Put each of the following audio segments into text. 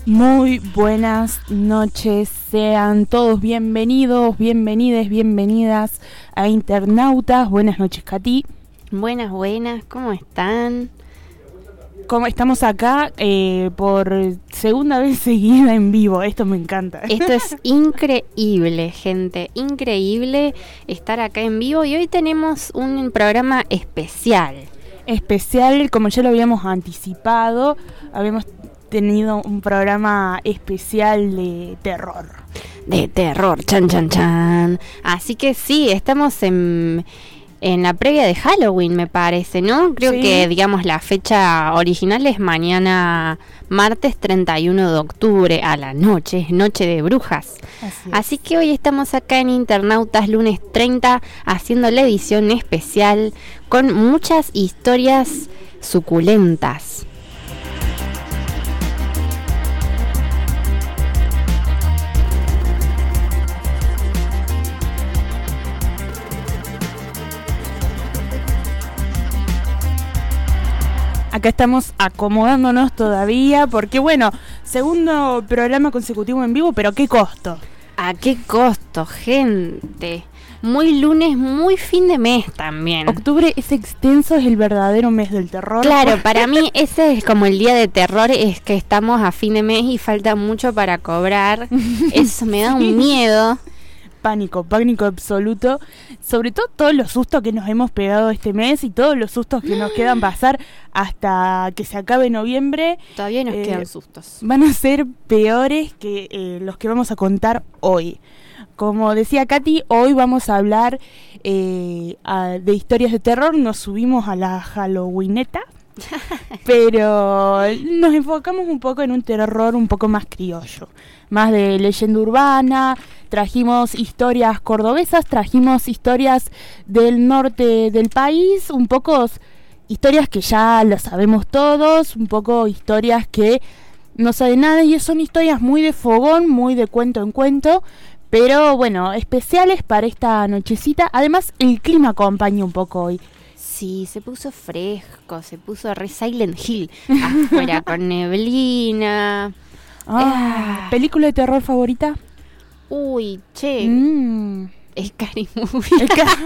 Muy buenas noches, sean todos bienvenidos, bienvenidas a Internautas. Buenas noches, Katy. Buenas, ¿cómo están? Como estamos acá por segunda vez seguida en vivo, esto me encanta. Esto es increíble, gente, increíble estar acá en vivo y hoy tenemos un programa especial. Como ya lo habíamos anticipado, habíamos tenido un programa especial de terror. Chan. Así que sí, estamos en la previa de Halloween, me parece, ¿no? Creo que, digamos, la fecha original es mañana, martes 31 de octubre, a la noche, es Noche de Brujas. Así que hoy estamos acá en Internautas, lunes 30, haciendo la edición especial con muchas historias suculentas. Acá estamos acomodándonos todavía porque, bueno, segundo programa consecutivo en vivo, pero ¿qué costo? ¿A qué costo, gente? Muy lunes, muy fin de mes también. Octubre es extenso, es el verdadero mes del terror. Claro, para mí ese es como el día de terror, es que estamos a fin de mes y falta mucho para cobrar. Eso me da un miedo. Pánico absoluto, sobre todo todos los sustos que nos hemos pegado este mes y todos los sustos que nos quedan pasar hasta que se acabe noviembre. Todavía nos quedan sustos. Van a ser peores que los que vamos a contar hoy. Como decía Katy, hoy vamos a hablar de historias de terror, nos subimos a la Halloweeneta. Pero nos enfocamos un poco en un terror un poco más criollo, más de leyenda urbana. Trajimos historias cordobesas, trajimos historias del norte del país, un poco historias que ya las sabemos todos, un poco historias que no saben nada y son historias muy de fogón, muy de cuento en cuento, pero bueno, especiales para esta nochecita. Además el clima acompaña un poco hoy. Sí, se puso fresco, se puso re Silent Hill afuera con neblina. ¿Película de terror favorita? Uy, che. Scary Movie.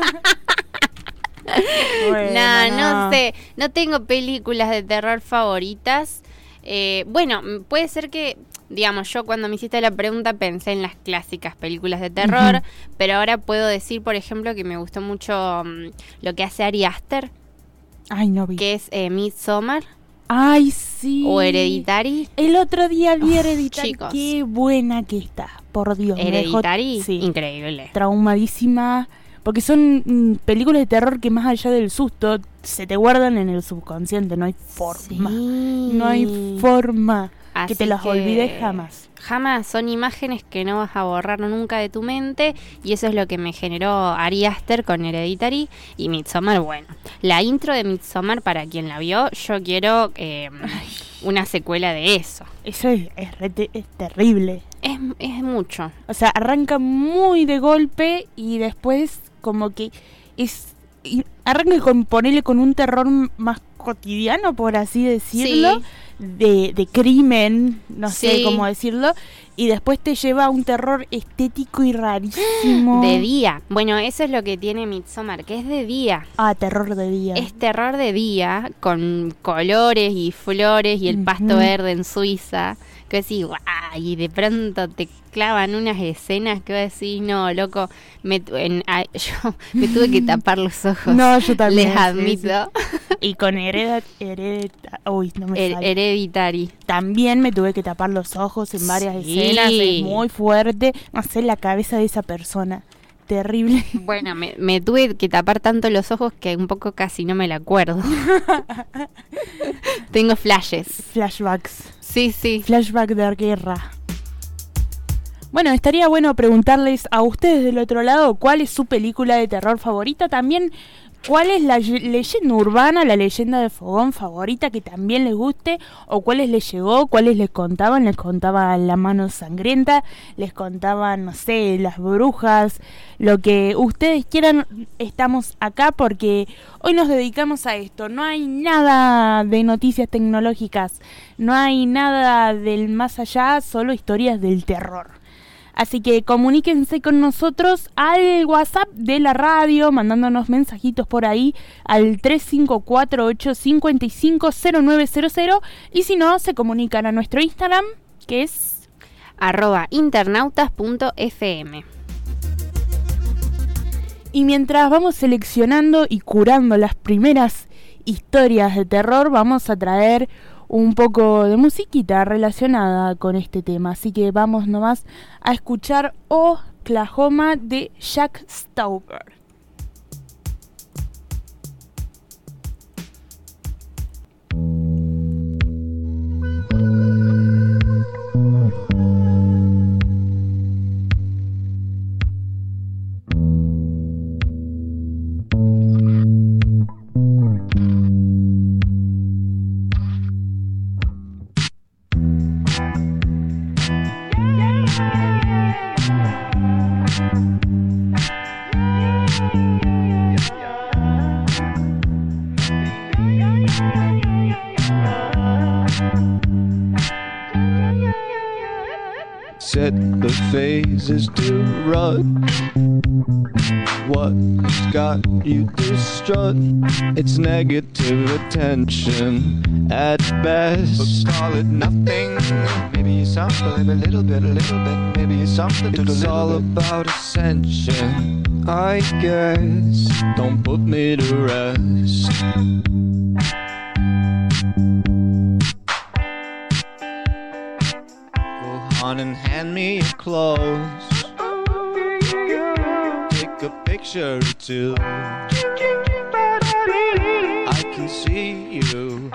No sé, no tengo películas de terror favoritas. Bueno, puede ser que, digamos, yo cuando me hiciste la pregunta pensé en las clásicas películas de terror, pero ahora puedo decir, por ejemplo, que me gustó mucho lo que hace Ari Aster. Ay, no vi. Que es Midsommar. Ay, sí. O Hereditary. El otro día vi Hereditary. Chicos. Qué buena que está, por Dios. Hereditary, sí, increíble. Traumadísima. Porque son películas de terror que más allá del susto se te guardan en el subconsciente. No hay forma. Sí. No hay forma que te las olvides jamás. Jamás, son imágenes que no vas a borrar nunca de tu mente y eso es lo que me generó Ari Aster con Hereditary y Midsommar. Bueno, la intro de Midsommar, para quien la vio, yo quiero una secuela de eso. Eso es terrible. Es mucho. O sea, arranca muy de golpe y después como que arranca con ponerle con un terror más cotidiano, por así decirlo. Sí. De crimen, no sé cómo decirlo, y después te lleva a un terror estético y rarísimo. De día. Bueno, eso es lo que tiene Midsommar, que es de día. Terror de día. Es terror de día, con colores y flores y el pasto verde en Suiza. Que decís, ¡guau! Y de pronto te clavan unas escenas que vos decís, no, loco, yo me tuve que tapar los ojos. No, yo también. Les admito. Sí. Y con Hereditary. También me tuve que tapar los ojos en varias escenas. Es muy fuerte. No sé, la cabeza de esa persona. Terrible. Bueno, me tuve que tapar tanto los ojos que un poco casi no me la acuerdo. Tengo flashbacks. Sí. Flashback de guerra. Bueno, estaría bueno preguntarles a ustedes del otro lado cuál es su película de terror favorita. También ¿Cuál es la leyenda urbana, la leyenda de fogón favorita que también les guste? ¿O cuáles les llegó? ¿Cuáles les contaban? ¿Les contaban la mano sangrienta? ¿Les contaban, no sé, las brujas? Lo que ustedes quieran, estamos acá porque hoy nos dedicamos a esto. No hay nada de noticias tecnológicas, no hay nada del más allá, solo historias del terror. Así que comuníquense con nosotros al WhatsApp de la radio, mandándonos mensajitos por ahí al 3548550900, y si no, se comunican a nuestro Instagram, que es @internautas.fm. Y mientras vamos seleccionando y curando las primeras historias de terror, vamos a traer un poco de musiquita relacionada con este tema. Así que vamos nomás a escuchar Oklahoma de Jack Stauber. Set the phases to run. What's got you distraught? It's negative attention at best. But solid nothing. Maybe something a little bit. Maybe something to it's all about ascension, I guess. Don't put me to rest. And hand me your clothes. Take a picture or two. I can see you.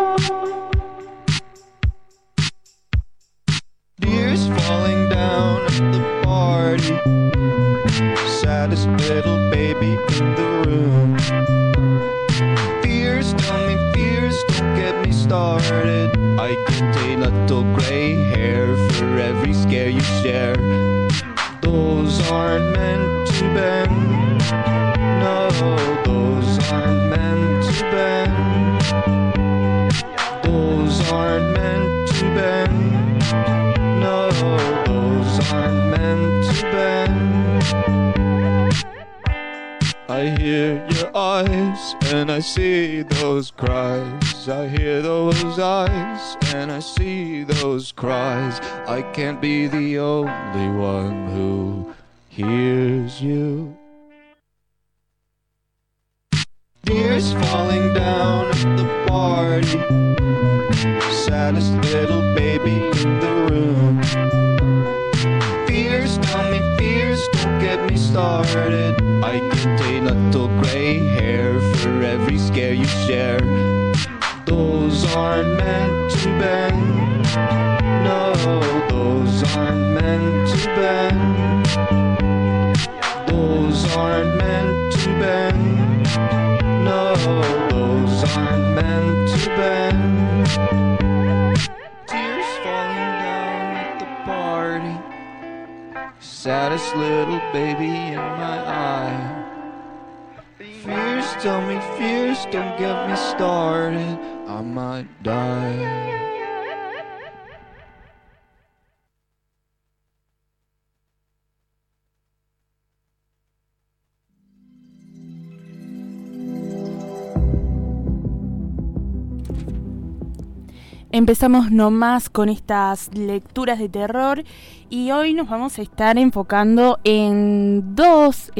Tears falling down at the party. Saddest little baby in the room. Fears, tell me fears, don't get me started. I get a little gray hair for every scare you share. Those aren't meant to bend. No, those aren't meant to bend. Those aren't meant to bend. No, those aren't meant to bend. I hear your eyes and I see those cries. I hear those eyes and I see those cries. I can't be the only one who hears you. Tears falling down at the party. Saddest little baby in the room. Fears, tell me fears, don't get me started. I get a little gray hair for every scare you share. Those aren't meant to bend. No, those aren't meant to bend. Those aren't meant to bend. No, those aren't meant to bend. Tears falling down at the party. Saddest little baby in my eye. Fears, tell me fears, don't get me started. I might die. Empezamos nomás con estas lecturas de terror y hoy nos vamos a estar enfocando en dos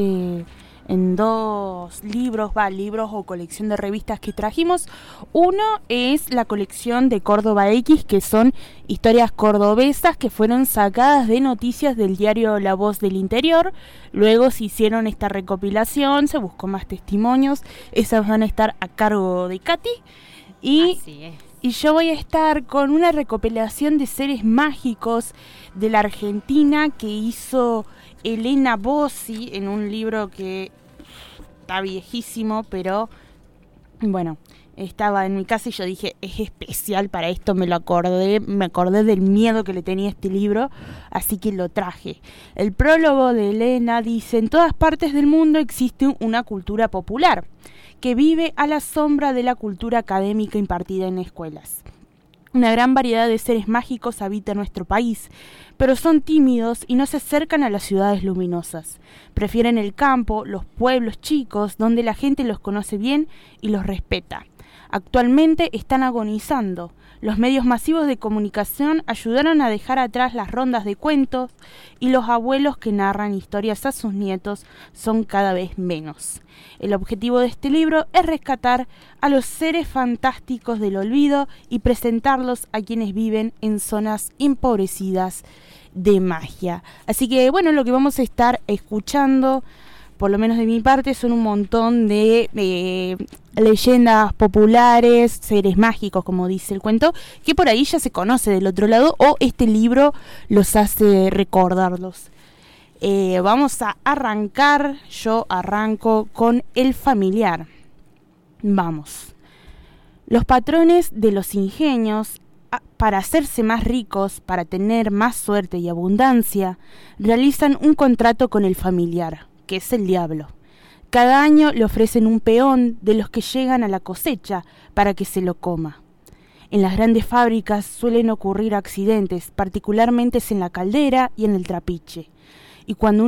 libros o colección de revistas que trajimos. Uno es la colección de Córdoba X, que son historias cordobesas que fueron sacadas de noticias del diario La Voz del Interior. Luego se hicieron esta recopilación, se buscó más testimonios. Esas van a estar a cargo de Katy. Así es. Y yo voy a estar con una recopilación de seres mágicos de la Argentina que hizo Elena Bossi en un libro que está viejísimo, pero bueno, estaba en mi casa y yo dije, es especial para esto, me acordé del miedo que le tenía a este libro, así que lo traje. El prólogo de Elena dice: en todas partes del mundo existe una cultura popular que vive a la sombra de la cultura académica impartida en escuelas. Una gran variedad de seres mágicos habita nuestro país, pero son tímidos y no se acercan a las ciudades luminosas. Prefieren el campo, los pueblos chicos, donde la gente los conoce bien y los respeta. Actualmente están agonizando. Los medios masivos de comunicación ayudaron a dejar atrás las rondas de cuentos y los abuelos que narran historias a sus nietos son cada vez menos. El objetivo de este libro es rescatar a los seres fantásticos del olvido y presentarlos a quienes viven en zonas empobrecidas de magia. Así que bueno, lo que vamos a estar escuchando, por lo menos de mi parte, son un montón de leyendas populares, seres mágicos, como dice el cuento, que por ahí ya se conoce del otro lado, o este libro los hace recordarlos. Vamos a arrancar, yo arranco con El familiar. Vamos. Los patrones de los ingenios, para hacerse más ricos, para tener más suerte y abundancia, realizan un contrato con el familiar, que es el diablo. Cada año le ofrecen un peón de los que llegan a la cosecha para que se lo coma. En las grandes fábricas suelen ocurrir accidentes, particularmente en la caldera y en el trapiche. Y cuando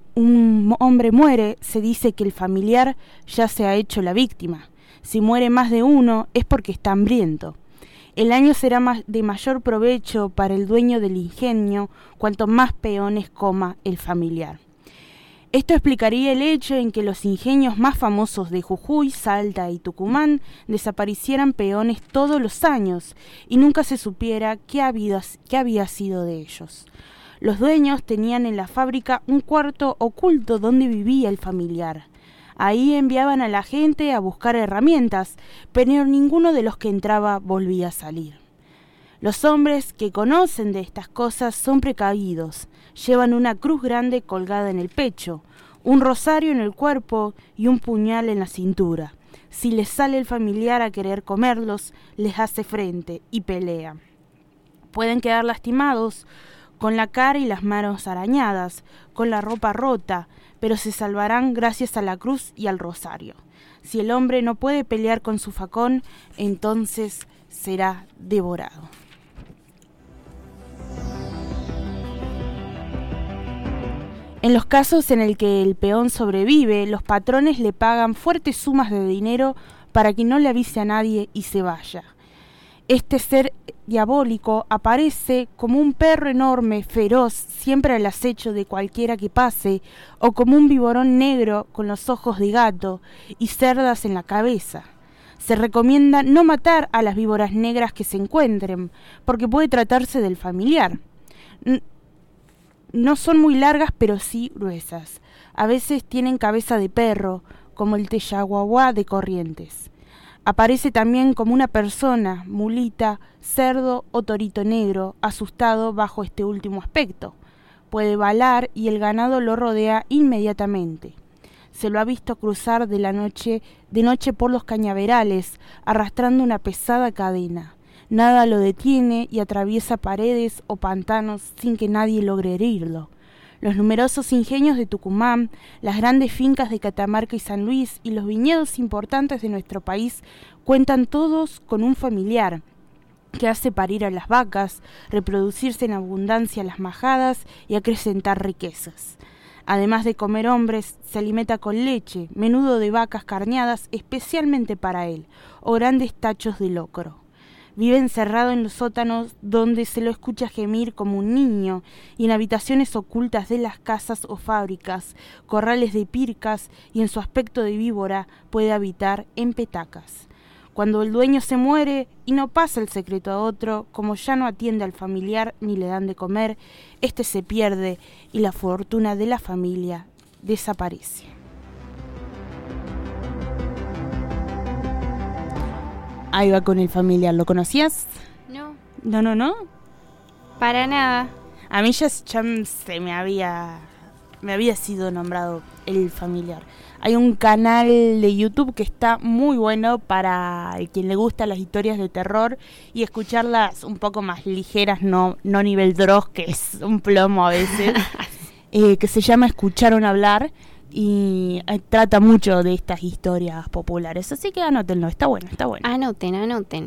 un hombre muere, se dice que el familiar ya se ha hecho la víctima. Si muere más de uno, es porque está hambriento. El año será de mayor provecho para el dueño del ingenio cuanto más peones coma el familiar. Esto explicaría el hecho en que los ingenios más famosos de Jujuy, Salta y Tucumán desaparecieran peones todos los años y nunca se supiera qué había sido de ellos. Los dueños tenían en la fábrica un cuarto oculto donde vivía el familiar. Ahí enviaban a la gente a buscar herramientas, pero ninguno de los que entraba volvía a salir. Los hombres que conocen de estas cosas son precavidos. Llevan una cruz grande colgada en el pecho, un rosario en el cuerpo y un puñal en la cintura. Si les sale el familiar a querer comerlos, les hace frente y pelea. Pueden quedar lastimados, con la cara y las manos arañadas, con la ropa rota, pero se salvarán gracias a la cruz y al rosario. Si el hombre no puede pelear con su facón, entonces será devorado. En los casos en el que el peón sobrevive, los patrones le pagan fuertes sumas de dinero para que no le avise a nadie y se vaya. Este ser diabólico aparece como un perro enorme, feroz, siempre al acecho de cualquiera que pase, o como un viborón negro con los ojos de gato y cerdas en la cabeza. Se recomienda no matar a las víboras negras que se encuentren, porque puede tratarse del familiar. No son muy largas, pero sí gruesas. A veces tienen cabeza de perro, como el teyaguaguá de Corrientes. Aparece también como una persona, mulita, cerdo o torito negro, asustado bajo este último aspecto. Puede balar y el ganado lo rodea inmediatamente. Se lo ha visto cruzar de noche por los cañaverales, arrastrando una pesada cadena. Nada lo detiene y atraviesa paredes o pantanos sin que nadie logre herirlo. Los numerosos ingenios de Tucumán, las grandes fincas de Catamarca y San Luis y los viñedos importantes de nuestro país cuentan todos con un familiar que hace parir a las vacas, reproducirse en abundancia las majadas y acrecentar riquezas. Además de comer hombres, se alimenta con leche, menudo de vacas carneadas especialmente para él, o grandes tachos de locro. Vive encerrado en los sótanos donde se lo escucha gemir como un niño y en habitaciones ocultas de las casas o fábricas, corrales de pircas y en su aspecto de víbora puede habitar en petacas. Cuando el dueño se muere y no pasa el secreto a otro, como ya no atiende al familiar ni le dan de comer, este se pierde y la fortuna de la familia desaparece. Ahí va con el familiar, ¿lo conocías? No. No. Para nada. A mí ya se me había me había sido nombrado el familiar. Hay un canal de YouTube que está muy bueno para quien le gustan las historias de terror y escucharlas un poco más ligeras, no nivel Dross, que es un plomo a veces, que se llama Escucharon Hablar y trata mucho de estas historias populares. Así que anótenlo, está bueno, está bueno. Anoten.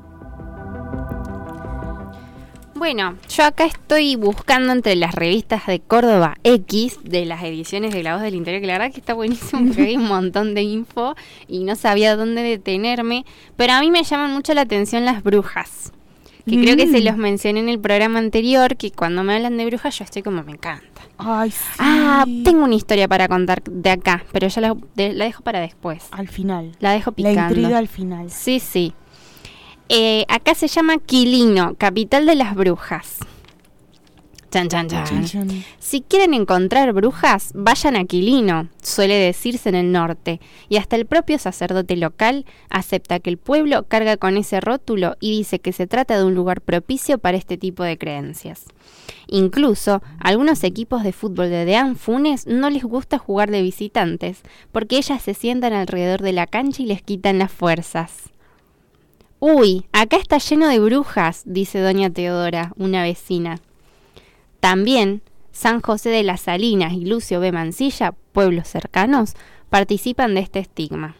Bueno, yo acá estoy buscando entre las revistas de Córdoba X, de las ediciones de La Voz del Interior, que la verdad que está buenísimo, porque hay un montón de info y no sabía dónde detenerme, pero a mí me llaman mucho la atención las brujas, que creo que se los mencioné en el programa anterior, que cuando me hablan de brujas yo estoy como, me encanta. Ay, sí. Tengo una historia para contar de acá, pero ya la dejo para después. Al final. La dejo picando. La intriga al final. Sí. Acá se llama Quilino, capital de las brujas. Chan. Si quieren encontrar brujas, vayan a Quilino, suele decirse en el norte, y hasta el propio sacerdote local acepta que el pueblo carga con ese rótulo y dice que se trata de un lugar propicio para este tipo de creencias. Incluso, algunos equipos de fútbol de Deán Funes no les gusta jugar de visitantes, porque ellas se sientan alrededor de la cancha y les quitan las fuerzas. Uy, acá está lleno de brujas, dice doña Teodora, una vecina. También, San José de las Salinas y Lucio B. Mansilla, pueblos cercanos, participan de este estigma.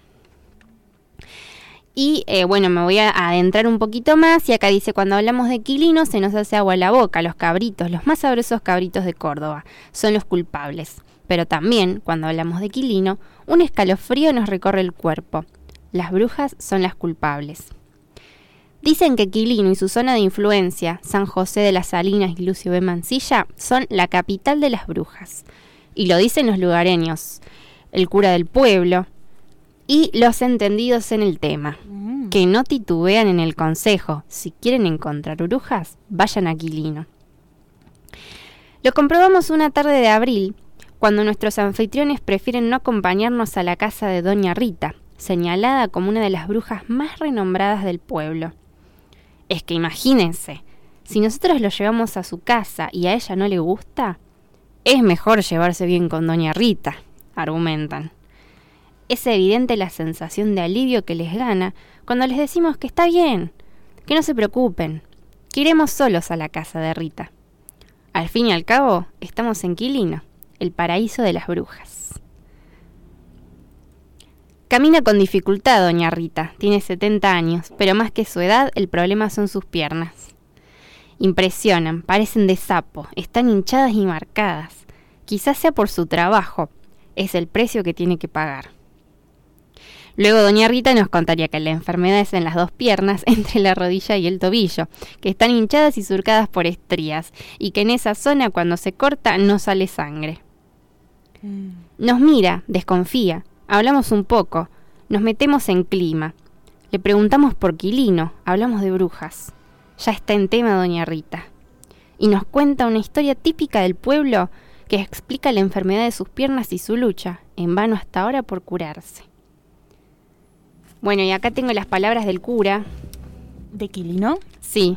Y bueno, me voy a adentrar un poquito más y acá dice, cuando hablamos de Quilino se nos hace agua a la boca, los cabritos, los más sabrosos cabritos de Córdoba, son los culpables. Pero también, cuando hablamos de Quilino, un escalofrío nos recorre el cuerpo. Las brujas son las culpables. Dicen que Quilino y su zona de influencia, San José de las Salinas y Lucio B. Mansilla, son la capital de las brujas. Y lo dicen los lugareños, el cura del pueblo y los entendidos en el tema, que no titubean en el consejo. Si quieren encontrar brujas, vayan a Quilino. Lo comprobamos una tarde de abril, cuando nuestros anfitriones prefieren no acompañarnos a la casa de doña Rita, señalada como una de las brujas más renombradas del pueblo. Es que imagínense, si nosotros lo llevamos a su casa y a ella no le gusta, es mejor llevarse bien con doña Rita, argumentan. Es evidente la sensación de alivio que les gana cuando les decimos que está bien, que no se preocupen, que iremos solos a la casa de Rita. Al fin y al cabo, estamos en Quilino, el paraíso de las brujas. Camina con dificultad doña Rita, tiene 70 años, pero más que su edad, el problema son sus piernas. Impresionan, parecen de sapo, están hinchadas y marcadas. Quizás sea por su trabajo, es el precio que tiene que pagar. Luego doña Rita nos contaría que la enfermedad es en las dos piernas, entre la rodilla y el tobillo, que están hinchadas y surcadas por estrías, y que en esa zona cuando se corta no sale sangre. Nos mira, desconfía. Hablamos un poco, nos metemos en clima. Le preguntamos por Quilino, hablamos de brujas. Ya está en tema doña Rita. Y nos cuenta una historia típica del pueblo que explica la enfermedad de sus piernas y su lucha, en vano hasta ahora, por curarse. Bueno, y acá tengo las palabras del cura. ¿De Quilino? Sí.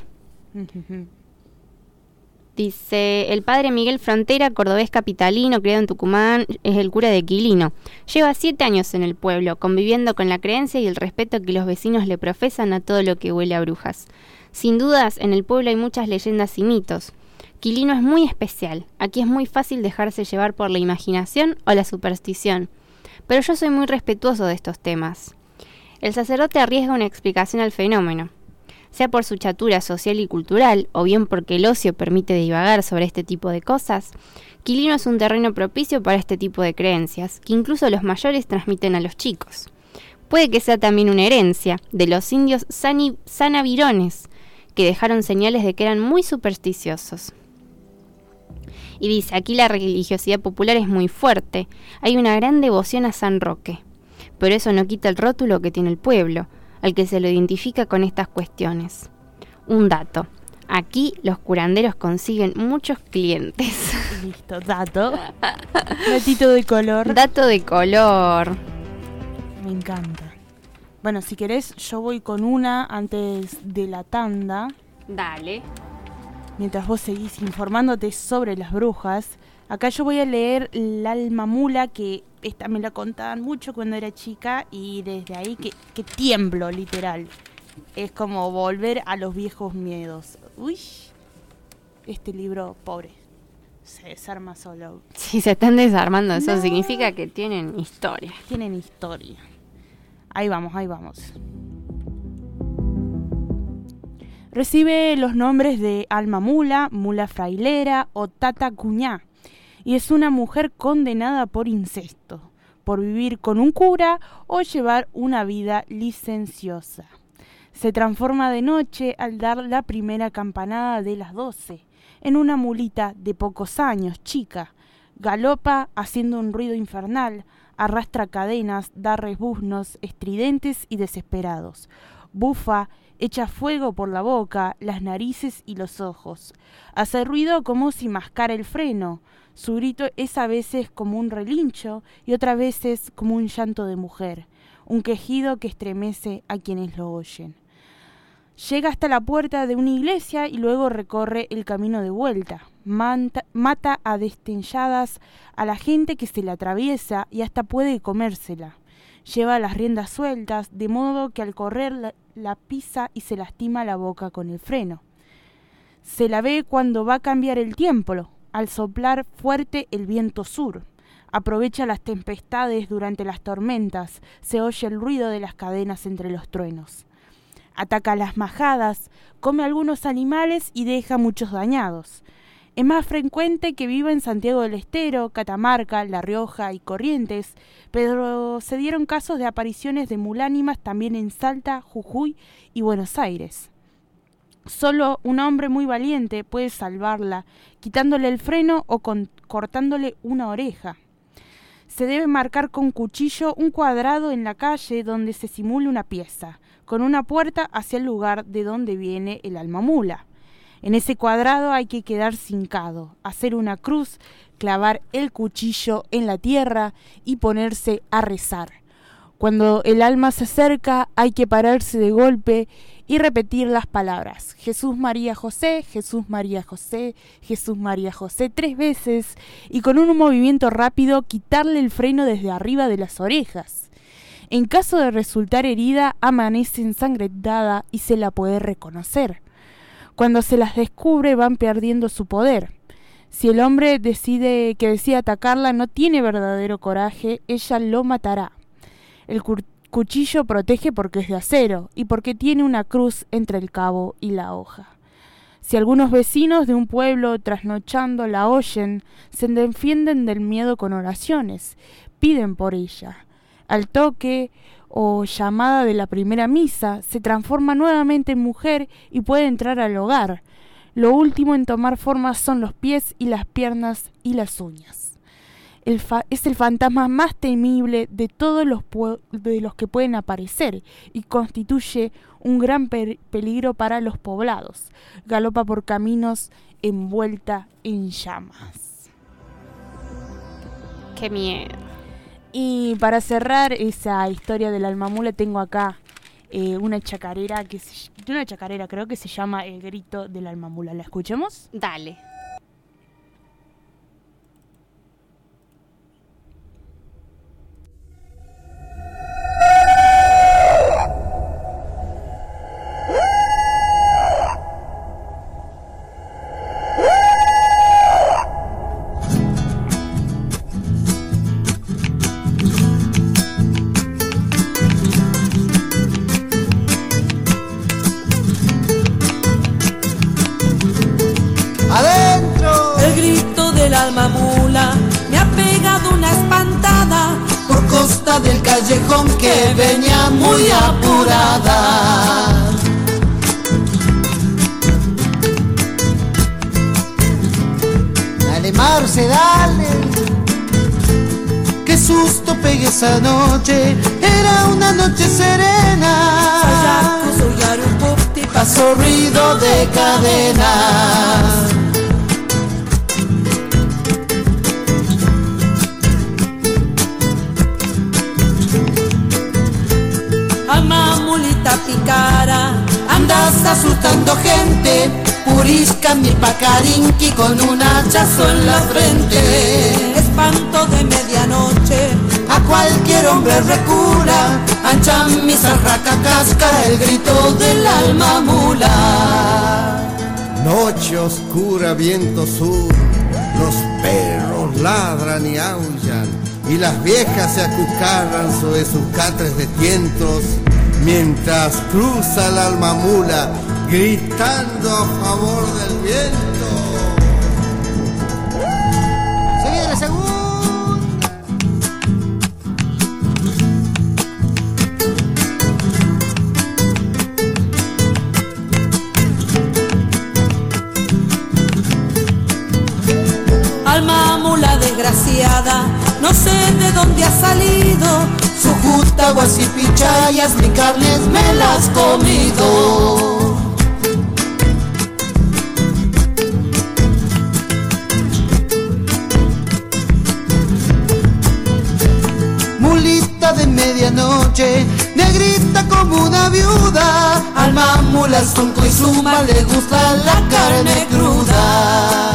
Dice, el padre Miguel Frontera, cordobés capitalino, criado en Tucumán, es el cura de Quilino. Lleva 7 años en el pueblo, conviviendo con la creencia y el respeto que los vecinos le profesan a todo lo que huele a brujas. Sin dudas, en el pueblo hay muchas leyendas y mitos. Quilino es muy especial. Aquí es muy fácil dejarse llevar por la imaginación o la superstición. Pero yo soy muy respetuoso de estos temas. El sacerdote arriesga una explicación al fenómeno. Sea por su chatura social y cultural, o bien porque el ocio permite divagar sobre este tipo de cosas, Quilino es un terreno propicio para este tipo de creencias, que incluso los mayores transmiten a los chicos. Puede que sea también una herencia de los indios sanavirones, que dejaron señales de que eran muy supersticiosos. Y dice, aquí la religiosidad popular es muy fuerte, hay una gran devoción a San Roque, pero eso no quita el rótulo que tiene el pueblo, al que se lo identifica con estas cuestiones. Un dato. Aquí los curanderos consiguen muchos clientes. Listo, dato. Datito de color. Dato de color. Me encanta. Bueno, si querés, yo voy con una antes de la tanda. Dale. Mientras vos seguís informándote sobre las brujas. Acá yo voy a leer El alma mula, que esta me la contaban mucho cuando era chica y desde ahí que tiemblo, literal. Es como volver a los viejos miedos. Uy, este libro, pobre, se desarma solo. Sí, se están desarmando, eso No. significa que tienen historia. Tienen historia. Ahí vamos, ahí vamos. Recibe los nombres de alma mula, mula frailera o tata cuñá. Y es una mujer condenada por incesto, por vivir con un cura o llevar una vida licenciosa. Se transforma de noche al dar la primera campanada de las 12, en una mulita de pocos años, chica. Galopa haciendo un ruido infernal, arrastra cadenas, da rebuznos estridentes y desesperados. Bufa, echa fuego por la boca, las narices y los ojos. Hace ruido como si mascara el freno. Su grito es a veces como un relincho y otras veces como un llanto de mujer, un quejido que estremece a quienes lo oyen. Llega hasta la puerta de una iglesia y luego recorre el camino de vuelta. Mata a destelladas a la gente que se le atraviesa y hasta puede comérsela. Lleva las riendas sueltas, de modo que al correr la pisa y se lastima la boca con el freno. Se la ve cuando va a cambiar el tiempo, al soplar fuerte el viento sur. Aprovecha las tempestades durante las tormentas, se oye el ruido de las cadenas entre los truenos. Ataca a las majadas, come algunos animales y deja muchos dañados. Es más frecuente que viva en Santiago del Estero, Catamarca, La Rioja y Corrientes, pero se dieron casos de apariciones de mulánimas también en Salta, Jujuy y Buenos Aires. Solo un hombre muy valiente puede salvarla, quitándole el freno o cortándole una oreja. Se debe marcar con cuchillo un cuadrado en la calle donde se simule una pieza, con una puerta hacia el lugar de donde viene el alma mula. En ese cuadrado hay que quedar hincado, hacer una cruz, clavar el cuchillo en la tierra y ponerse a rezar. Cuando el alma se acerca hay que pararse de golpe y repetir las palabras Jesús María José, Jesús María José, Jesús María José 3 veces y con un movimiento rápido quitarle el freno desde arriba de las orejas. En caso de resultar herida amanece ensangrentada y se la puede reconocer. Cuando se las descubre van perdiendo su poder. Si el hombre decide atacarla no tiene verdadero coraje, ella lo matará. El cuchillo protege porque es de acero y porque tiene una cruz entre el cabo y la hoja. Si algunos vecinos de un pueblo trasnochando la oyen, se defienden del miedo con oraciones, piden por ella. Al toque o llamada de la primera misa, se transforma nuevamente en mujer y puede entrar al hogar. Lo último en tomar forma son los pies y las piernas y las uñas. Es el fantasma más temible de todos de los que pueden aparecer y constituye un gran peligro para los poblados. Galopa por caminos envuelta en llamas. ¡Qué miedo! Y para cerrar esa historia del alma mula tengo acá una chacarera creo que se llama El grito del alma mula. ¿La escuchemos? Dale. Alma mula me ha pegado una espantada por costa del callejón que venía muy apurada. Dale Marce, dale, qué susto pegué esa noche, era una noche serena. Pasó ruido de cadenas. Alma mulita picara, andas asustando gente, purisca, mi pacarinqui con un hachazo en la frente. Espanto de medianoche, A cualquier hombre recula, ancha mi zarraca casca, el grito del alma mula. Noche oscura, viento sur, los perros ladran y aullan, y las viejas se acucarran sobre sus catres de tientos, mientras cruza el alma mula, gritando a favor del viento. Se viene según. alma mula desgraciada, no sé de dónde ha salido. Su justa guasipichayas, mi carnes me las comido. Mulita de medianoche, negrita como una viuda, alma mula es tonto y suma, le gusta la carne cruda.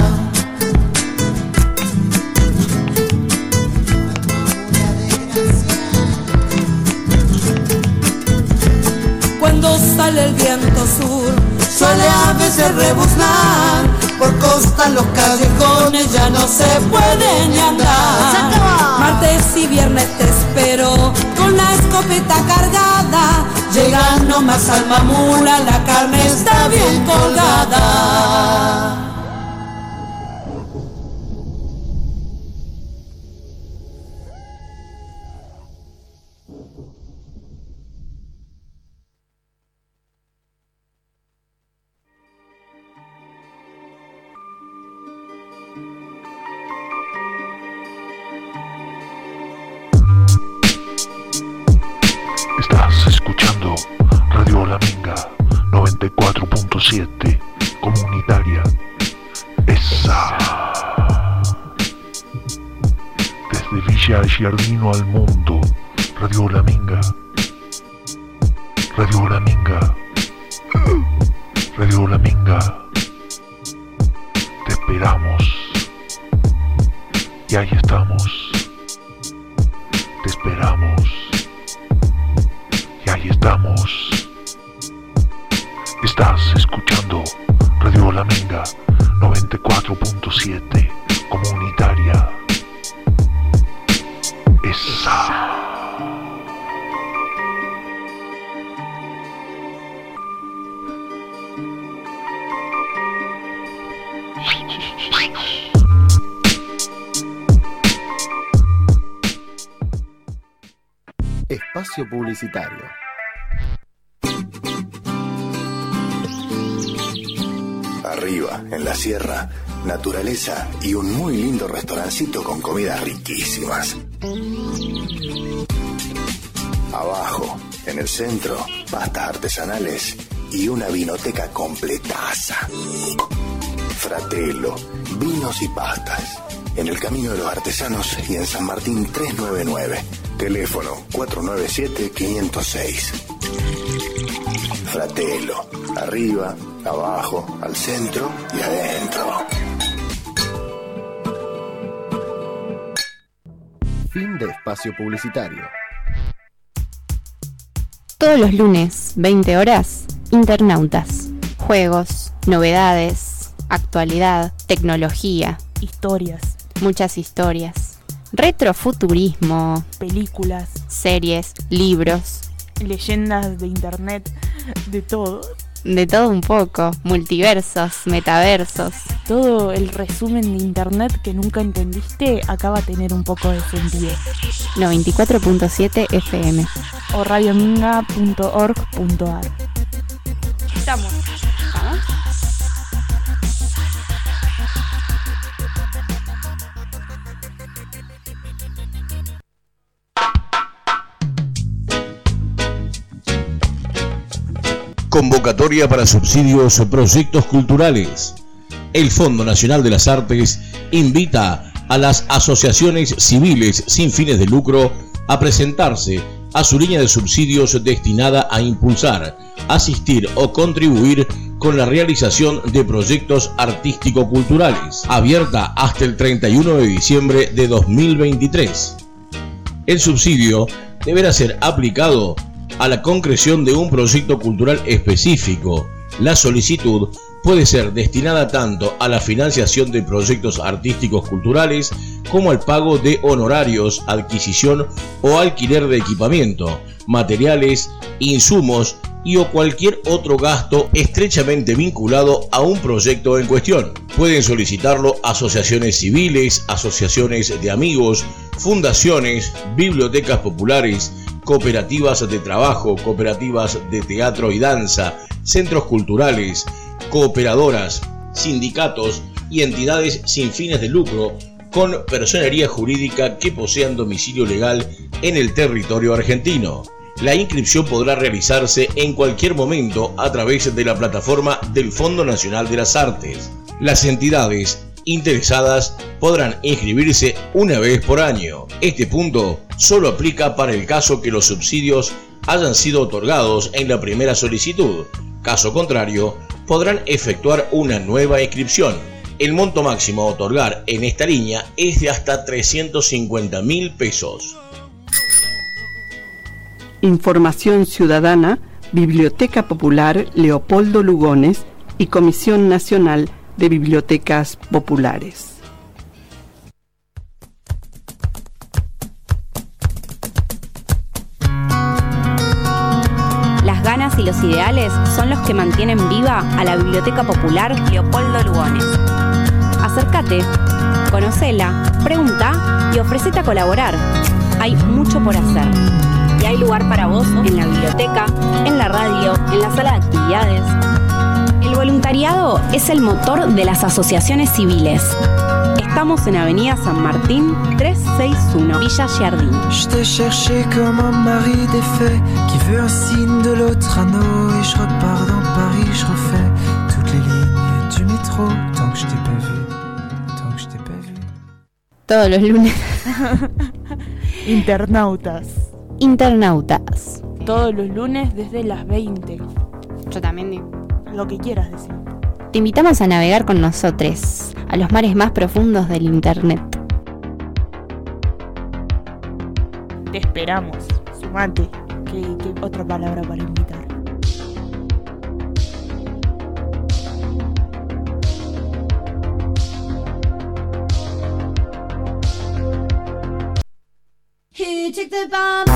Cuando sale el viento sur, suele a veces rebuznar, por costa los callejones ya no se puede ni andar. martes y viernes te espero, con la escopeta cargada. Llega nomás alma mula, la carne está bien colgada. Estás escuchando Radio La Minga 94.7 comunitaria. Esa. Desde Villa Giardino al mundo. Radio La Minga. Radio La Minga. Radio La Minga. Te esperamos. Y ahí estamos. Te esperamos. Y ahí estamos. Estás escuchando Radio La Minga 94.7 comunitaria. Esa. Espacio publicitario. Arriba, en la sierra, naturaleza y un muy lindo restaurancito con comidas riquísimas. Abajo, en el centro, pastas artesanales y una vinoteca completaza. Fratello, vinos y pastas. En el Camino de los Artesanos y en San Martín 399. Teléfono 497-506. Fratello, arriba, abajo, al centro y adentro. Fin de espacio publicitario. Todos los lunes, 20 horas, Internautas. Juegos, novedades, actualidad, tecnología, Historias, muchas historias, retrofuturismo, películas, series, libros, leyendas de internet, de todo. de todo un poco, multiversos, metaversos. Todo el resumen de internet que nunca entendiste acá va a tener un poco de sentido. 94.7 FM. O radiominga.org.ar. Estamos. ¿Vamos? Convocatoria para subsidios a proyectos culturales. El Fondo Nacional de las Artes invita a las asociaciones civiles sin fines de lucro a presentarse a su línea de subsidios destinada a impulsar, asistir o contribuir con la realización de proyectos artístico-culturales, abierta hasta el 31 de diciembre de 2023. El subsidio deberá ser aplicado a la concreción de un proyecto cultural específico. La solicitud puede ser destinada tanto a la financiación de proyectos artísticos culturales como al pago de honorarios, adquisición o alquiler de equipamiento, materiales, insumos y o cualquier otro gasto estrechamente vinculado a un proyecto en cuestión. Pueden solicitarlo asociaciones civiles, asociaciones de amigos, fundaciones, bibliotecas populares, cooperativas de trabajo, cooperativas de teatro y danza, centros culturales, cooperadoras, sindicatos y entidades sin fines de lucro con personería jurídica que posean domicilio legal en el territorio argentino. La inscripción podrá realizarse en cualquier momento a través de la plataforma del Fondo Nacional de las Artes. Las entidades interesadas podrán inscribirse una vez por año. Este punto solo aplica para el caso que los subsidios hayan sido otorgados en la primera solicitud. Caso contrario, podrán efectuar una nueva inscripción. El monto máximo a otorgar en esta línea es de hasta 350.000 pesos. Información Ciudadana, Biblioteca Popular Leopoldo Lugones y Comisión Nacional de Bibliotecas Populares. Las ganas y los ideales son los que mantienen viva a la Biblioteca Popular Leopoldo Lugones. Acércate, conocela, pregunta y ofrecete a colaborar. Hay mucho por hacer. Y hay lugar para vos en la biblioteca, en la radio, en la sala de actividades. El voluntariado es el motor de las asociaciones civiles. Estamos en Avenida San Martín 361, Villa Giardini. Je t'ai cherché comme un mari défait qui veut un signe de l'autre anneau et je repars dans Paris, je refais toutes les lignes du métro tant que je t'ai pas vu, tant que je t'ai pas vu. Todos los lunes. Internautas. Todos los lunes desde las 20. Yo también digo. Lo que quieras decir. Te invitamos a navegar con nosotros a los mares más profundos del internet. Te esperamos. Sumate. ¿Qué otra palabra para invitar? Who took the bomb?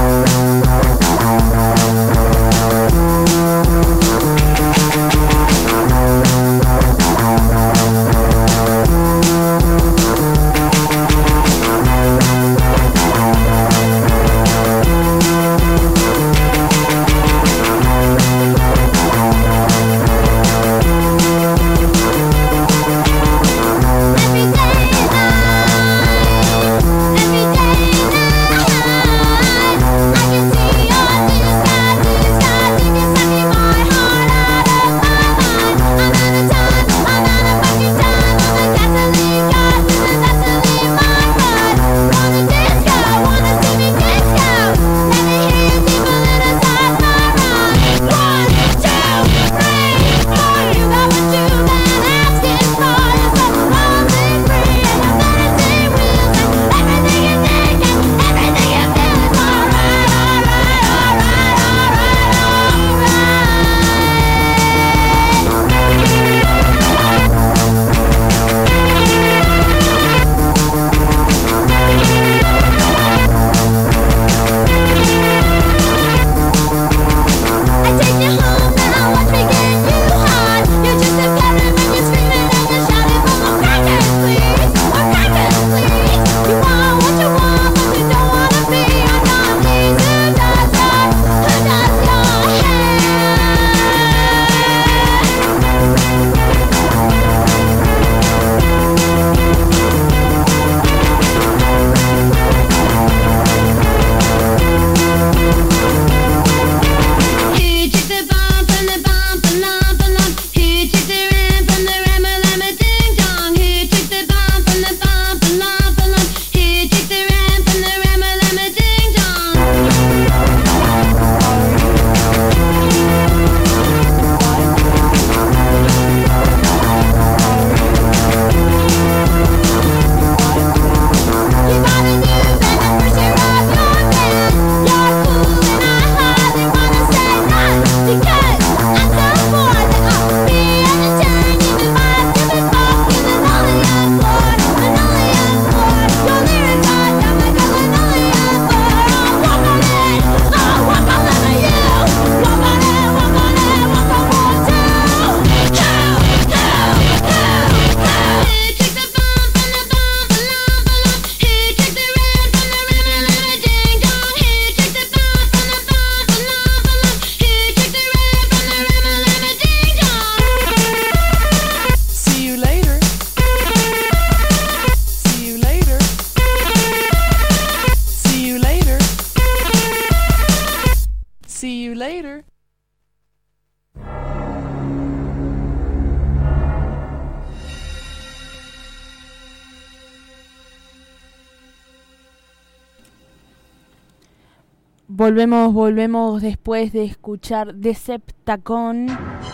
Volvemos después de escuchar Deceptacon.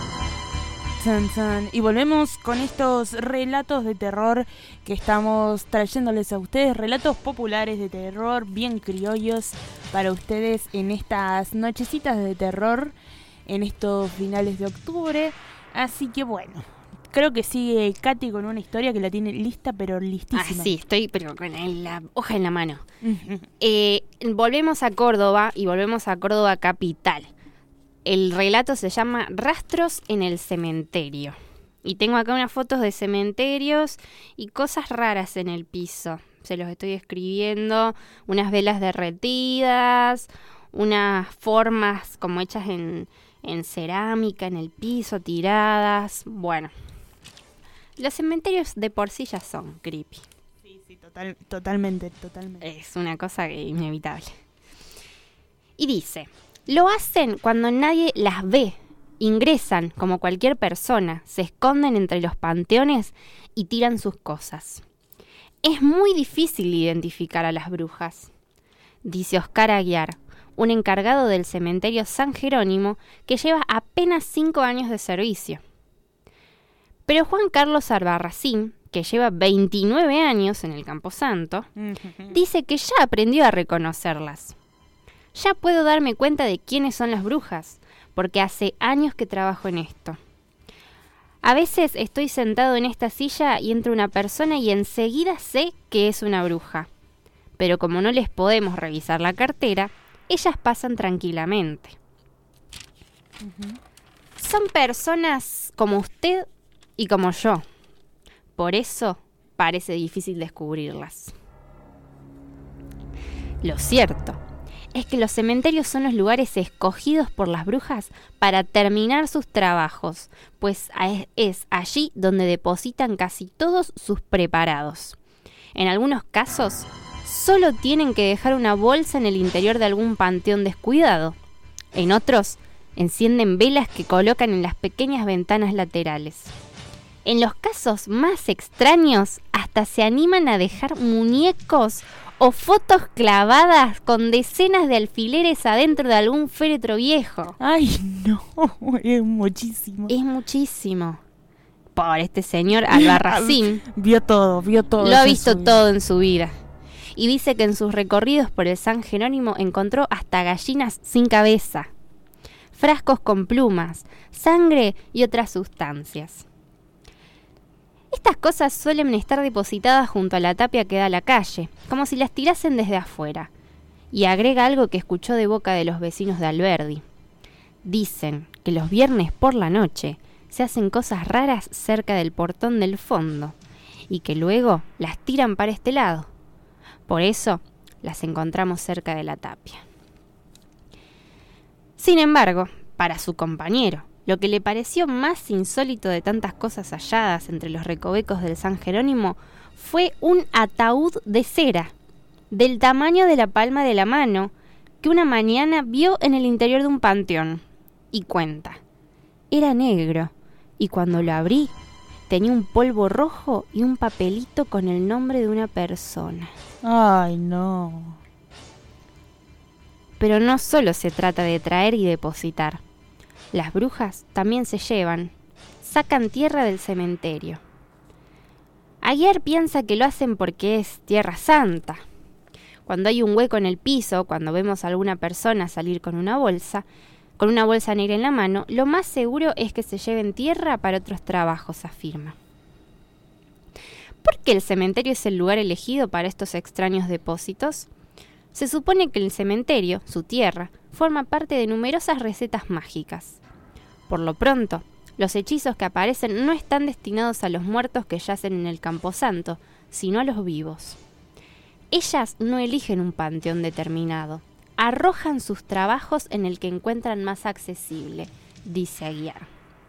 Y volvemos con estos relatos de terror que estamos trayéndoles a ustedes, relatos populares de terror bien criollos para ustedes en estas nochecitas de terror, en estos finales de octubre. Así que bueno, creo que sigue Katy con una historia que la tiene lista, pero listísima. Sí, estoy pero con la hoja en la mano. Volvemos a Córdoba y volvemos a Córdoba capital. El relato se llama Rastros en el cementerio. Y tengo acá unas fotos de cementerios y cosas raras en el piso. Se los estoy escribiendo. Unas velas derretidas, unas formas como hechas en cerámica en el piso, tiradas. Bueno, los cementerios de por sí ya son creepy. Sí, totalmente. Es una cosa inevitable. Y dice... Lo hacen cuando nadie las ve. Ingresan como cualquier persona, se esconden entre los panteones y tiran sus cosas. Es muy difícil identificar a las brujas, dice Oscar Aguiar, un encargado del cementerio San Jerónimo que lleva apenas 5 años de servicio. Pero Juan Carlos Albarracín, que lleva 29 años en el Camposanto, dice que ya aprendió a reconocerlas. Ya puedo darme cuenta de quiénes son las brujas, porque hace años que trabajo en esto. A veces estoy sentado en esta silla y entra una persona y enseguida sé que es una bruja. Pero como no les podemos revisar la cartera, ellas pasan tranquilamente. Son personas como usted y como yo. Por eso parece difícil descubrirlas. Lo cierto es que los cementerios son los lugares escogidos por las brujas para terminar sus trabajos, pues es allí donde depositan casi todos sus preparados. En algunos casos, solo tienen que dejar una bolsa en el interior de algún panteón descuidado. En otros, encienden velas que colocan en las pequeñas ventanas laterales. En los casos más extraños, hasta se animan a dejar muñecos o fotos clavadas con decenas de alfileres adentro de algún féretro viejo. ¡Ay, no! Es muchísimo. Es muchísimo. Por este señor Albarracín. Vio todo. Lo ha visto todo en su vida. Y dice que en sus recorridos por el San Jerónimo encontró hasta gallinas sin cabeza, frascos con plumas, sangre y otras sustancias. Estas cosas suelen estar depositadas junto a la tapia que da a la calle, como si las tirasen desde afuera. Y agrega algo que escuchó de boca de los vecinos de Alberdi. Dicen que los viernes por la noche se hacen cosas raras cerca del portón del fondo y que luego las tiran para este lado. Por eso las encontramos cerca de la tapia. Sin embargo, para su compañero, lo que le pareció más insólito de tantas cosas halladas entre los recovecos del San Jerónimo fue un ataúd de cera, del tamaño de la palma de la mano, que una mañana vio en el interior de un panteón. Y cuenta, era negro, y cuando lo abrí, tenía un polvo rojo y un papelito con el nombre de una persona. ¡Ay, no! Pero no solo se trata de traer y depositar. Las brujas también se sacan tierra del cementerio. Aguiar piensa que lo hacen porque es tierra santa. Cuando hay un hueco en el piso, cuando vemos a alguna persona salir con una bolsa negra en la mano, lo más seguro es que se lleven tierra para otros trabajos, afirma. ¿Por qué el cementerio es el lugar elegido para estos extraños depósitos? Se supone que el cementerio, su tierra, forma parte de numerosas recetas mágicas. Por lo pronto, los hechizos que aparecen no están destinados a los muertos que yacen en el Camposanto, sino a los vivos. Ellas no eligen un panteón determinado, arrojan sus trabajos en el que encuentran más accesible, dice Aguiar.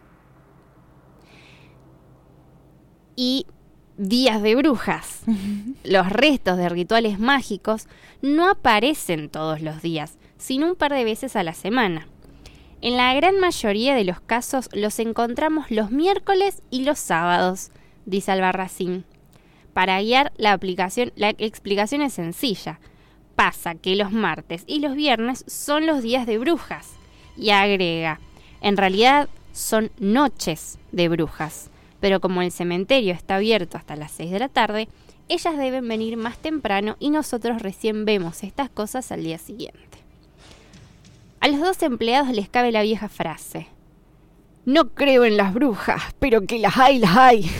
Y días de brujas. Los restos de rituales mágicos no aparecen todos los días, sino un par de veces a la semana. En la gran mayoría de los casos los encontramos los miércoles y los sábados, dice Albarracín. Para Aguiar, la explicación es sencilla. pasa que los martes y los viernes son los días de brujas. Y agrega, en realidad son noches de brujas, pero como el cementerio está abierto hasta las 6 de la tarde, ellas deben venir más temprano y nosotros recién vemos estas cosas al día siguiente. A los 2 empleados les cabe la vieja frase: no creo en las brujas, pero que las hay.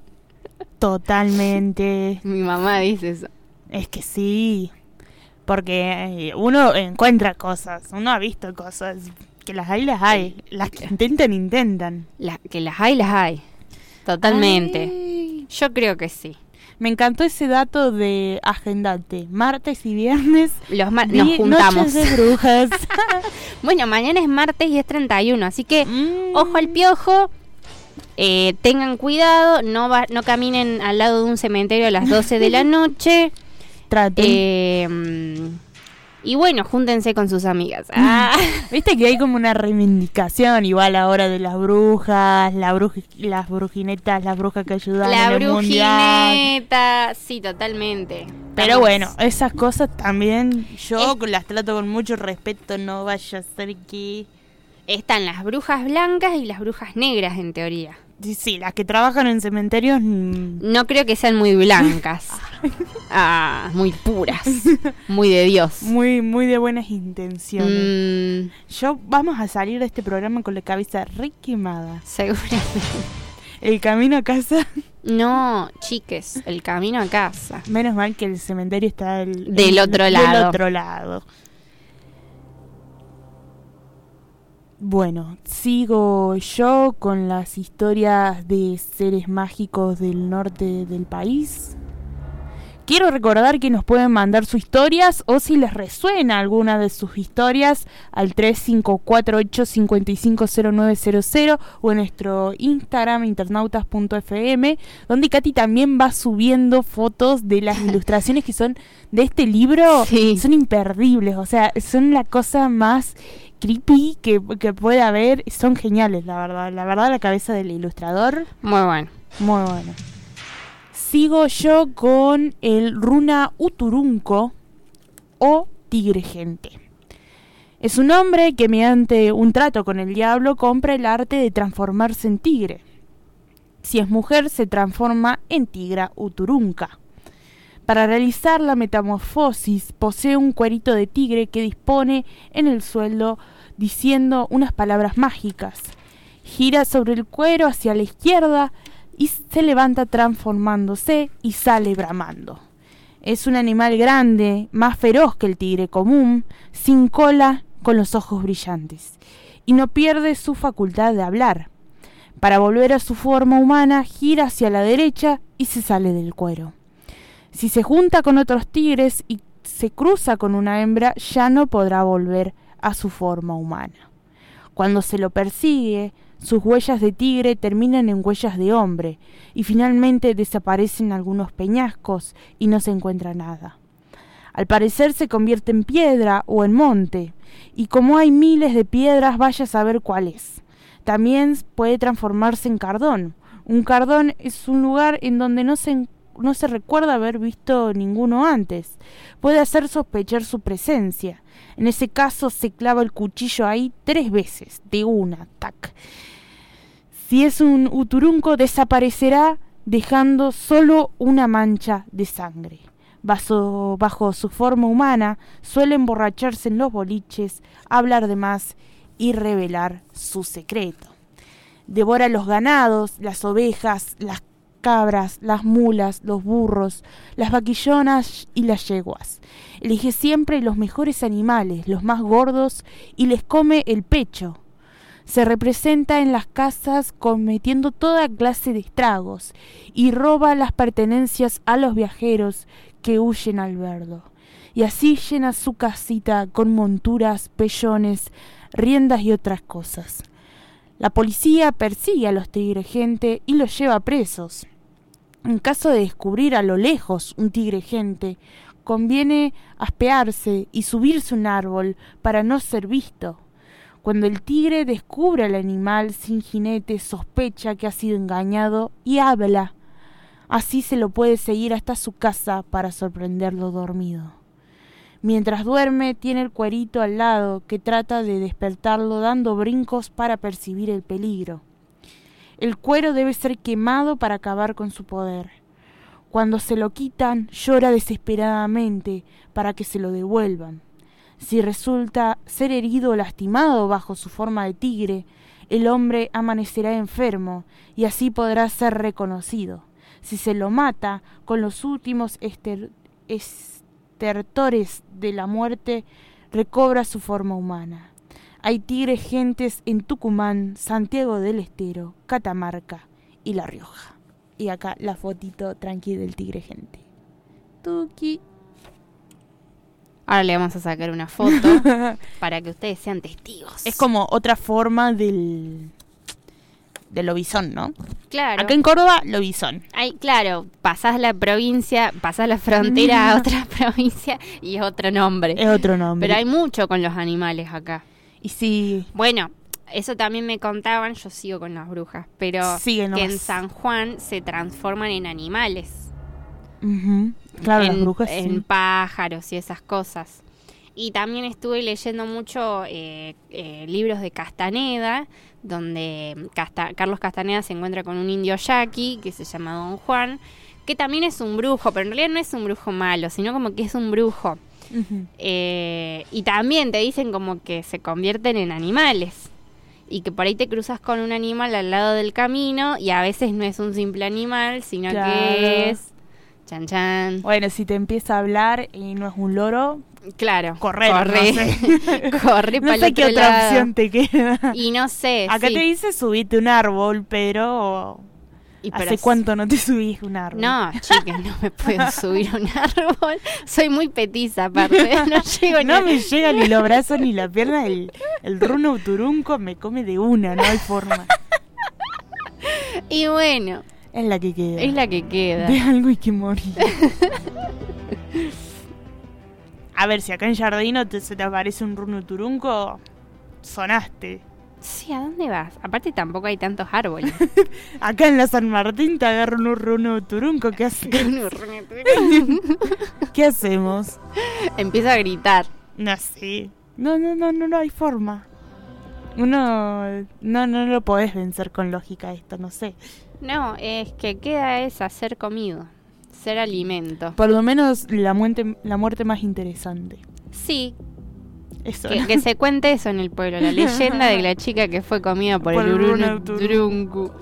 Totalmente. Mi mamá dice eso. Es que sí, porque uno encuentra cosas, uno ha visto cosas, que las hay, las que intentan. Que las hay, totalmente. Ay. Yo creo que sí. Me encantó ese dato de agendate, martes y viernes nos juntamos. Noches de brujas. Bueno, mañana es martes y es 31, así que ojo al piojo. Tengan cuidado, no caminen al lado de un cementerio a las 12 de la noche. Traten. Y bueno, júntense con sus amigas. Viste que hay como una reivindicación igual ahora de las brujas, las brujinetas, las brujas que ayudan en el mundial. Brujineta, sí, totalmente. Pero bueno, esas cosas también yo las trato con mucho respeto, no vaya a ser que... Están las brujas blancas y las brujas negras, en teoría. Sí, las que trabajan en cementerios... No creo que sean muy blancas. Muy puras. Muy de Dios. Muy de buenas intenciones. Vamos a salir de este programa con la cabeza re quemada. Seguramente. ¿El camino a casa? No, chiques, el camino a casa. Menos mal que el cementerio está del otro lado. Bueno, sigo yo con las historias de seres mágicos del norte del país. Quiero recordar que nos pueden mandar sus historias o si les resuena alguna de sus historias al 3548-550900 o en nuestro Instagram internautas.fm, donde Katy también va subiendo fotos de las ilustraciones que son de este libro. Sí. Son imperdibles, o sea, son la cosa más creepy que puede haber. Son geniales, la verdad, la cabeza del ilustrador. Muy bueno. Sigo yo con el runa uturunco o tigre gente. Es un hombre que mediante un trato con el diablo compra el arte de transformarse en tigre. Si es mujer se transforma en tigra uturunca. Para realizar la metamorfosis posee un cuerito de tigre que dispone en el suelo diciendo unas palabras mágicas. Gira sobre el cuero hacia la izquierda y se levanta transformándose y sale bramando. Es un animal grande, más feroz que el tigre común, sin cola, con los ojos brillantes, y no pierde su facultad de hablar. Para volver a su forma humana, gira hacia la derecha y se sale del cuero. Si se junta con otros tigres y se cruza con una hembra, ya no podrá volver a su forma humana. Cuando se lo persigue, sus huellas de tigre terminan en huellas de hombre y finalmente desaparecen algunos peñascos y no se encuentra nada. Al parecer se convierte en piedra o en monte, y como hay miles de piedras, vaya a saber cuál es. También puede transformarse en cardón. Un cardón es un lugar en donde no se recuerda haber visto ninguno antes. Puede hacer sospechar su presencia. En ese caso se clava el cuchillo ahí 3 veces, de una, tac. Si es un uturunco, desaparecerá dejando solo una mancha de sangre. Bajo su forma humana, suele emborracharse en los boliches, hablar de más y revelar su secreto. Devora los ganados, las ovejas, las cabras, las mulas, los burros, las vaquillonas y las yeguas. Elige siempre los mejores animales, los más gordos, y les come el pecho. Se representa en las casas cometiendo toda clase de estragos y roba las pertenencias a los viajeros que huyen al verlo. Y así llena su casita con monturas, pellones, riendas y otras cosas. La policía persigue a los tigre gente y los lleva presos. En caso de descubrir a lo lejos un tigre gente, conviene aspearse y subirse a un árbol para no ser visto. Cuando el tigre descubre al animal sin jinete, sospecha que ha sido engañado y habla. Así se lo puede seguir hasta su casa para sorprenderlo dormido. Mientras duerme, tiene el cuerito al lado que trata de despertarlo dando brincos para percibir el peligro. El cuero debe ser quemado para acabar con su poder. Cuando se lo quitan, llora desesperadamente para que se lo devuelvan. Si resulta ser herido o lastimado bajo su forma de tigre, el hombre amanecerá enfermo y así podrá ser reconocido. Si se lo mata, con los últimos estertores de la muerte, recobra su forma humana. Hay tigres gentes en Tucumán, Santiago del Estero, Catamarca y La Rioja. Y acá la fotito tranqui del tigre gente. Tuki. Ahora le vamos a sacar una foto para que ustedes sean testigos. Es como otra forma del lobizón, ¿no? Claro. Acá en Córdoba, lobizón. Claro, pasás la provincia, pasás la frontera a otra provincia y es otro nombre. Es otro nombre. Pero hay mucho con los animales acá. Y sí. Bueno, eso también me contaban, yo sigo con las brujas, pero que en San Juan se transforman en animales. Uh-huh. Claro, las brujas en pájaros y esas cosas. Y también estuve leyendo mucho libros de Castaneda, donde Carlos Castaneda se encuentra con un indio yaqui que se llama Don Juan, que también es un brujo, pero en realidad no es un brujo malo, sino como que es un brujo. Uh-huh. Y también te dicen como que se convierten en animales y que por ahí te cruzas con un animal al lado del camino y a veces no es un simple animal, sino que es... Chan, chan. Bueno, si te empieza a hablar y no es un loro, claro, corre. No sé. Corre no sé qué otra opción te queda. Y no sé. Acá te dice subite un árbol, pero ¿hace cuánto no te subís un árbol? No, chicas, no me puedo subir a un árbol. Soy muy petiza, aparte. No me llega ni los brazos ni la pierna. El runo uturunco me come de una, no hay forma. Y bueno. Es la que queda. Es la que queda. De algo hay que morir. A ver, si acá en Jardino se te aparece un runo turunco, sonaste. Sí, ¿a dónde vas? Aparte tampoco hay tantos árboles. Acá en la San Martín te agarra un runo turunco, ¿qué haces? ¿Qué hacemos? Empieza a gritar. No sé. No hay forma. Uno no lo podés vencer con lógica esto, no sé. No, es que queda ser comido, ser alimento. Por lo menos la muerte más interesante. Sí. Eso. Que se cuente eso en el pueblo, la leyenda de la chica que fue comida por el urunturuncu.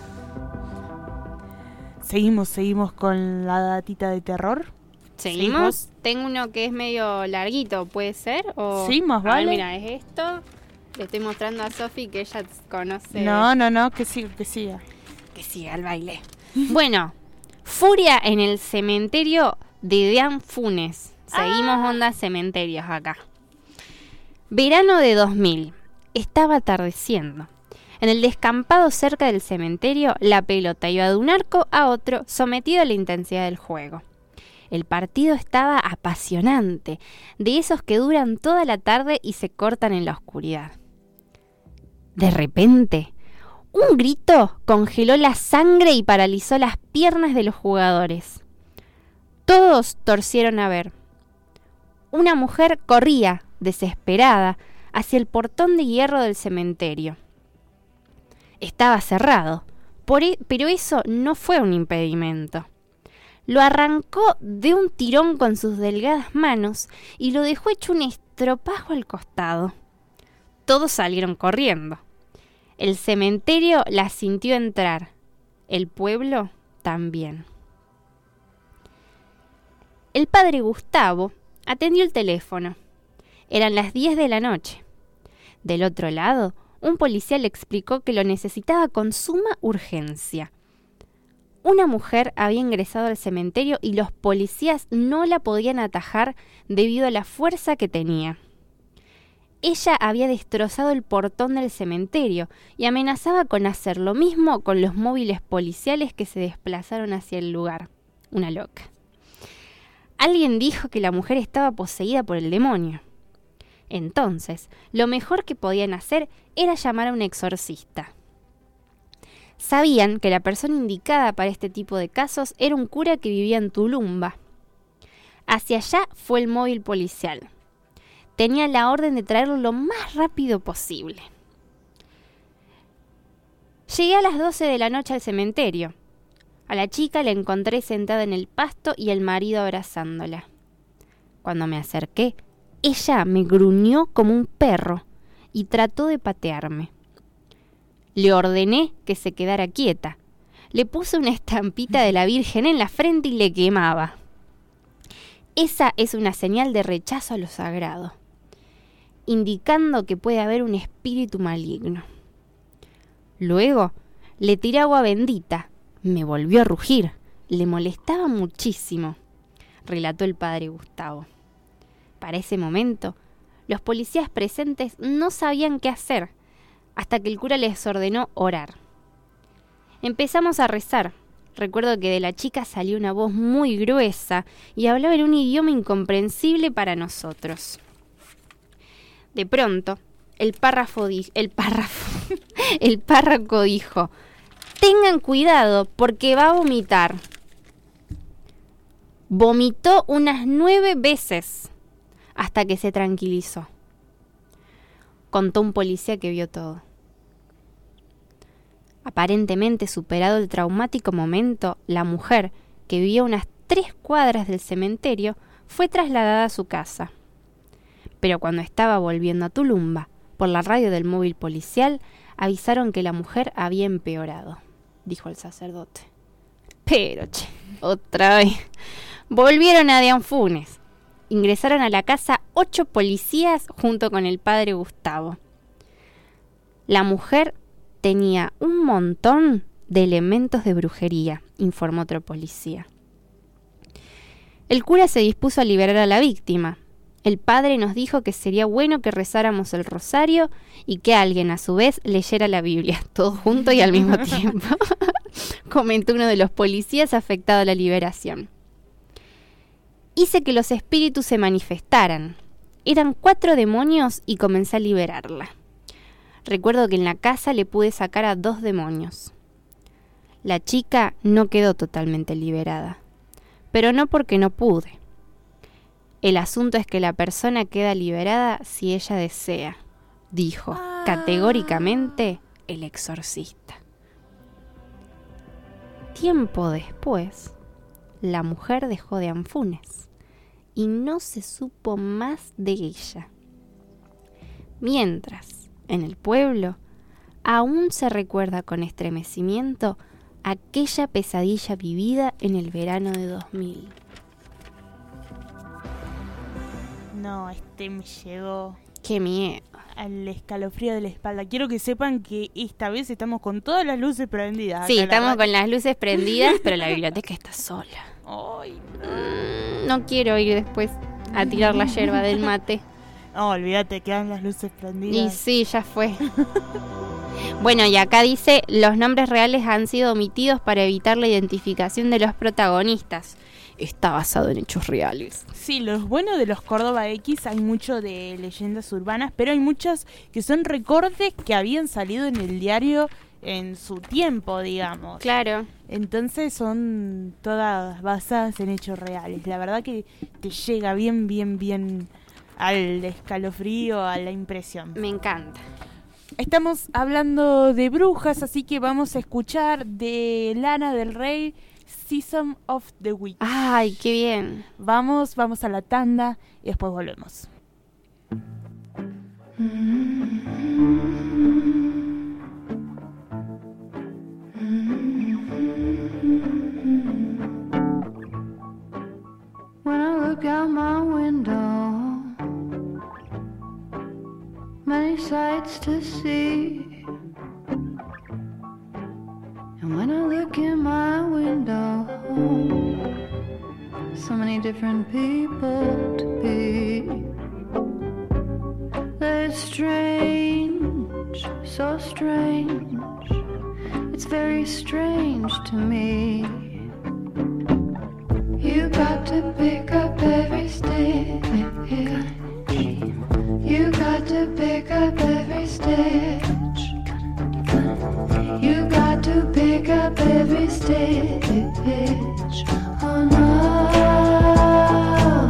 Seguimos con la datita de terror. ¿Seguimos? Tengo uno que es medio larguito, ¿puede ser? ¿O? Sí, más vale. Mira, es esto. Le estoy mostrando a Sofi que ella conoce. No, que siga. Que siga el baile. Bueno, furia en el cementerio de Deán Funes. Seguimos onda cementerios acá. Verano de 2000. Estaba atardeciendo. En el descampado cerca del cementerio, la pelota iba de un arco a otro, sometido a la intensidad del juego. El partido estaba apasionante, de esos que duran toda la tarde y se cortan en la oscuridad. De repente, un grito congeló la sangre y paralizó las piernas de los jugadores. Todos torcieron a ver. Una mujer corría, desesperada, hacia el portón de hierro del cementerio. Estaba cerrado, pero eso no fue un impedimento. Lo arrancó de un tirón con sus delgadas manos y lo dejó hecho un estropajo al costado. Todos salieron corriendo. El cementerio la sintió entrar. El pueblo también. El padre Gustavo atendió el teléfono. Eran las 10 de la noche. Del otro lado, un policía le explicó que lo necesitaba con suma urgencia. Una mujer había ingresado al cementerio y los policías no la podían atajar debido a la fuerza que tenía. Ella había destrozado el portón del cementerio y amenazaba con hacer lo mismo con los móviles policiales que se desplazaron hacia el lugar. Una loca. Alguien dijo que la mujer estaba poseída por el demonio. Entonces, lo mejor que podían hacer era llamar a un exorcista. Sabían que la persona indicada para este tipo de casos era un cura que vivía en Tulumba. Hacia allá fue el móvil policial. Tenía la orden de traerlo lo más rápido posible. Llegué a las 12 de la noche al cementerio. A la chica la encontré sentada en el pasto y el marido abrazándola. Cuando me acerqué, ella me gruñó como un perro y trató de patearme. Le ordené que se quedara quieta. Le puse una estampita de la Virgen en la frente y le quemaba. Esa es una señal de rechazo a lo sagrado, indicando que puede haber un espíritu maligno. Luego le tiré agua bendita. Me volvió a rugir. Le molestaba muchísimo, relató el padre Gustavo. Para ese momento, los policías presentes no sabían qué hacer, hasta que el cura les ordenó orar. Empezamos a rezar. Recuerdo que de la chica salió una voz muy gruesa y hablaba en un idioma incomprensible para nosotros. De pronto, el párroco dijo: tengan cuidado porque va a vomitar. Vomitó unas 9 veces hasta que se tranquilizó, contó un policía que vio todo. Aparentemente superado el traumático momento, la mujer, que vivía a unas 3 cuadras del cementerio, fue trasladada a su casa. Pero cuando estaba volviendo a Tulumba, por la radio del móvil policial, avisaron que la mujer había empeorado, dijo el sacerdote. Pero, otra vez. Volvieron a Dianfunes. Ingresaron a la casa 8 policías junto con el padre Gustavo. La mujer tenía un montón de elementos de brujería, informó otro policía. El cura se dispuso a liberar a la víctima. El padre nos dijo que sería bueno que rezáramos el rosario y que alguien a su vez leyera la Biblia, todo junto y al mismo tiempo, comentó uno de los policías afectado a la liberación. Hice que los espíritus se manifestaran. Eran 4 demonios y comencé a liberarla. Recuerdo que en la casa le pude sacar a 2 demonios. La chica no quedó totalmente liberada, pero no porque no pude. El asunto es que la persona queda liberada si ella desea, dijo categóricamente el exorcista. Tiempo después, la mujer dejó Dianfunes y no se supo más de ella. Mientras, en el pueblo, aún se recuerda con estremecimiento aquella pesadilla vivida en el verano de 2000. No, me llegó. ¡Qué miedo! Al escalofrío de la espalda. Quiero que sepan que esta vez estamos con todas las luces prendidas. Sí, estamos con las luces prendidas, pero la biblioteca está sola. Ay, no quiero ir después a tirar la yerba del mate. No, olvídate, quedan las luces prendidas. Y sí, ya fue. Bueno, y acá dice, los nombres reales han sido omitidos para evitar la identificación de los protagonistas. Está basado en hechos reales. Sí, lo bueno de los Córdoba X, hay mucho de leyendas urbanas, pero hay muchas que son recortes que habían salido en el diario en su tiempo, digamos. Claro. Entonces son todas basadas en hechos reales. La verdad que te llega bien al escalofrío, a la impresión. Me encanta. Estamos hablando de brujas, así que vamos a escuchar de Lana del Rey, Season of the Witch. ¡Ay, qué bien! Vamos a la tanda y después volvemos. When I look out my window, many sights to see. And when I look in my window, so many different people to be. It's strange, so strange. It's very strange to me. You got to pick up every stitch. You got to pick up every stitch. You got to pick up every stitch. Oh no.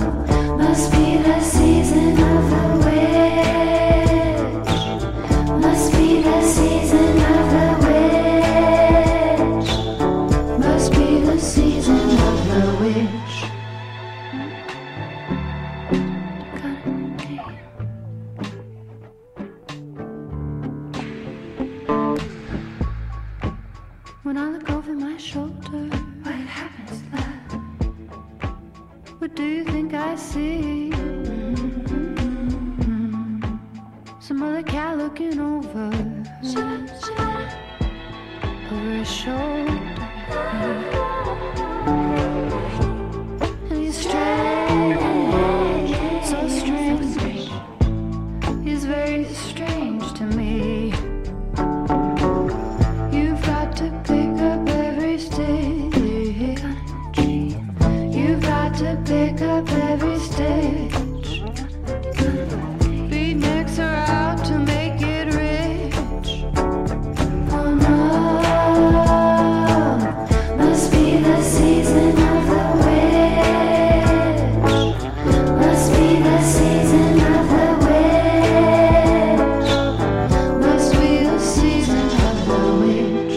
When I look over my shoulder, what happens to that? What do you think I see? Some other cat looking over over his shoulder. And he's strange, so strange. He's very strange to me. You've got to pick up every stick. You've got to pick up every stick. Beatniks are out to make it rich. Oh no, must be the season of the witch. Must be the season of the witch. Must be the season of the witch.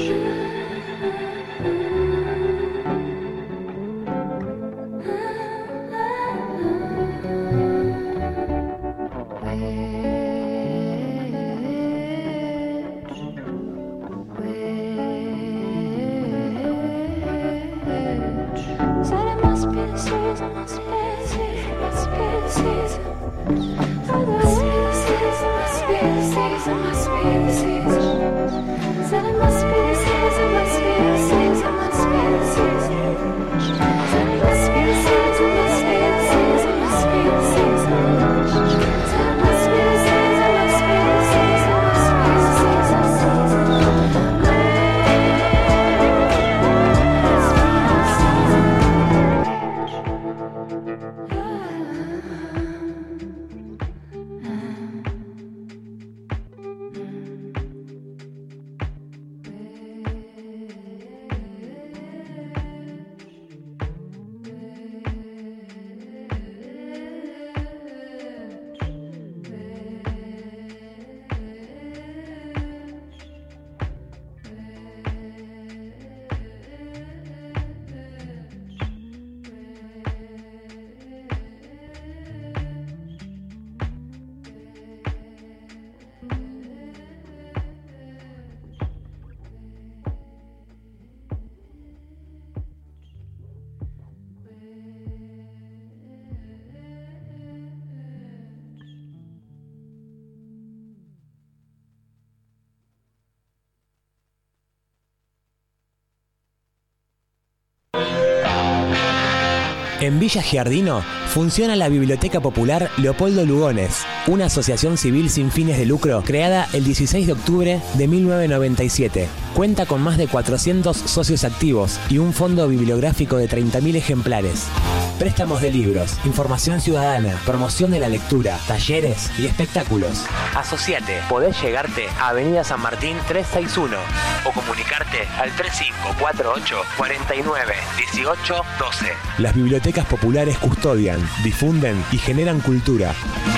Said it must be the season, must be the season, must be the season. Must be the season, must be the season, must be the season. Said it must be the season, must be the season, must be the season. Said it must be the season, must be the season, must be the season. Said it must be the season, must be the season, must be the En Villa Giardino funciona la Biblioteca Popular Leopoldo Lugones, una asociación civil sin fines de lucro creada el 16 de octubre de 1997. Cuenta con más de 400 socios activos y un fondo bibliográfico de 30.000 ejemplares. Préstamos de libros, información ciudadana, promoción de la lectura, talleres y espectáculos. Asociate, podés llegarte a Avenida San Martín 361 o comunicarte al 3548 49 18 12. Las bibliotecas populares custodian, difunden y generan cultura.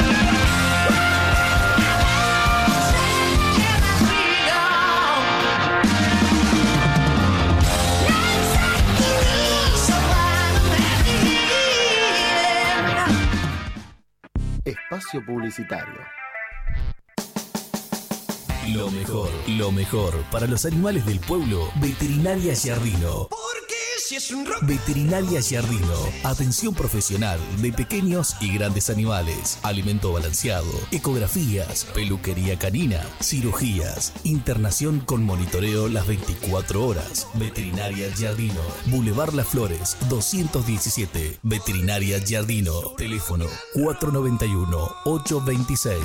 Espacio publicitario. Lo mejor para los animales del pueblo. Veterinaria Giardino. Veterinaria Giardino. Atención profesional de pequeños y grandes animales. Alimento balanceado. Ecografías. Peluquería canina. Cirugías. Internación con monitoreo las 24 horas. Veterinaria Giardino. Boulevard Las Flores 217. Veterinaria Giardino. Teléfono 491-826.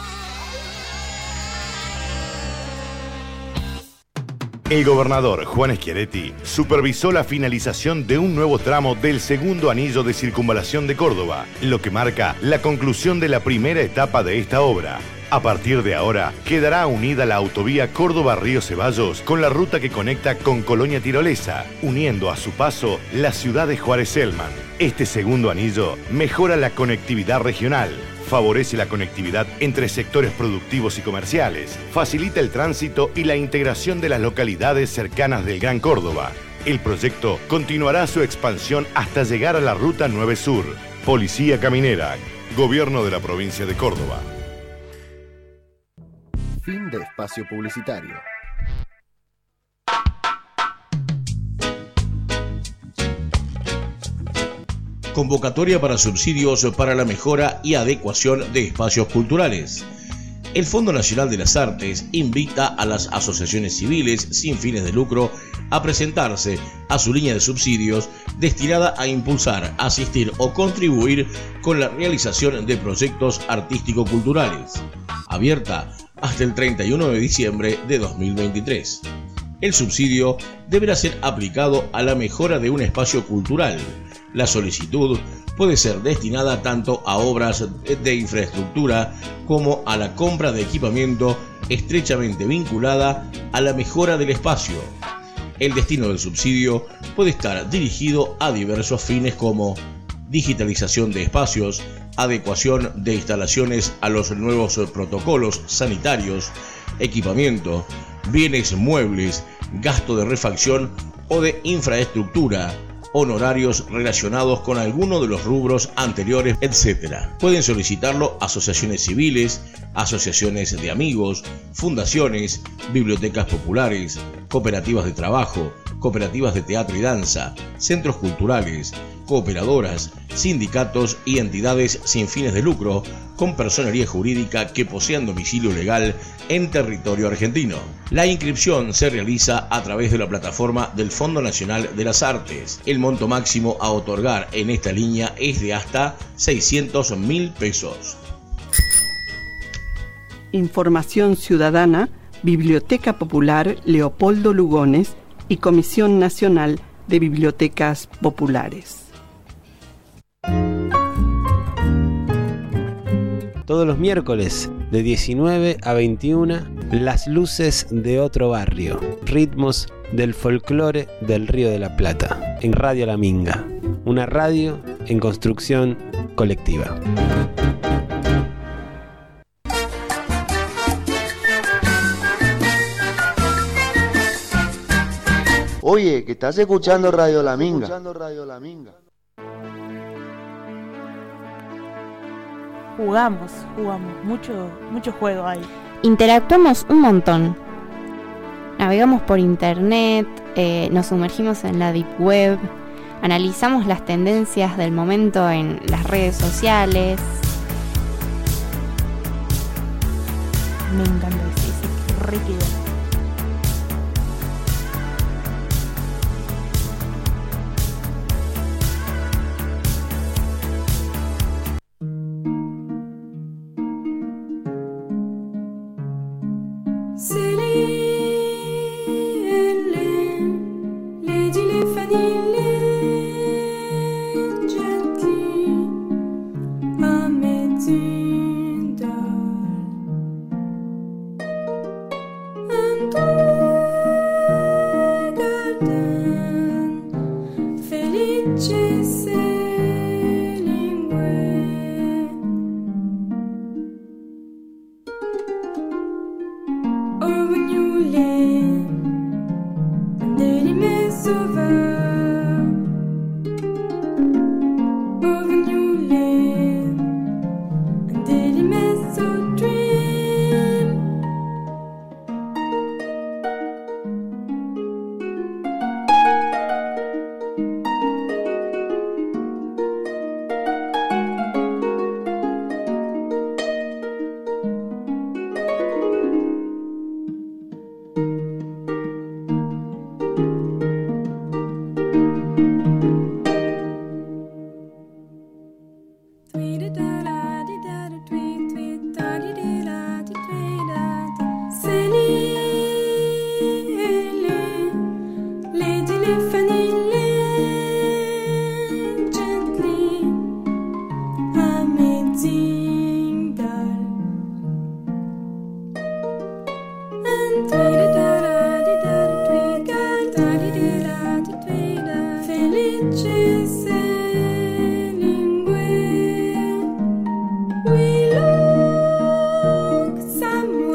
El gobernador Juan Schiaretti supervisó la finalización de un nuevo tramo del segundo anillo de circunvalación de Córdoba, lo que marca la conclusión de la primera etapa de esta obra. A partir de ahora, quedará unida la autovía Córdoba-Río Ceballos con la ruta que conecta con Colonia Tirolesa, uniendo a su paso la ciudad de Juárez-Selman. Este segundo anillo mejora la conectividad regional, favorece la conectividad entre sectores productivos y comerciales, facilita el tránsito y la integración de las localidades cercanas del Gran Córdoba. El proyecto continuará su expansión hasta llegar a la Ruta 9 Sur. Policía Caminera, Gobierno de la Provincia de Córdoba. Fin de espacio publicitario. Convocatoria para subsidios para la mejora y adecuación de espacios culturales. El Fondo Nacional de las Artes invita a las asociaciones civiles sin fines de lucro a presentarse a su línea de subsidios destinada a impulsar, asistir o contribuir con la realización de proyectos artístico-culturales, abierta hasta el 31 de diciembre de 2023. El subsidio deberá ser aplicado a la mejora de un espacio cultural. La solicitud puede ser destinada tanto a obras de infraestructura como a la compra de equipamiento estrechamente vinculada a la mejora del espacio. El destino del subsidio puede estar dirigido a diversos fines como digitalización de espacios, adecuación de instalaciones a los nuevos protocolos sanitarios, equipamiento, bienes muebles, gasto de refacción o de infraestructura, honorarios relacionados con alguno de los rubros anteriores, etc. Pueden solicitarlo asociaciones civiles, asociaciones de amigos, fundaciones, bibliotecas populares, cooperativas de trabajo, cooperativas de teatro y danza, centros culturales, cooperadoras, sindicatos y entidades sin fines de lucro con personería jurídica que posean domicilio legal en territorio argentino. La inscripción se realiza a través de la plataforma del Fondo Nacional de las Artes. El monto máximo a otorgar en esta línea es de hasta 600.000 pesos. Información ciudadana, Biblioteca Popular Leopoldo Lugones y Comisión Nacional de Bibliotecas Populares. Todos los miércoles de 19 a 21, Las Luces de Otro Barrio, ritmos del folclore del Río de la Plata, en Radio La Minga, una radio en construcción colectiva. Oye, que estás escuchando Radio La Minga. Jugamos, mucho juego ahí. Interactuamos un montón. Navegamos por internet, nos sumergimos en la deep web, analizamos las tendencias del momento en las redes sociales. Me encanta ese riquidad.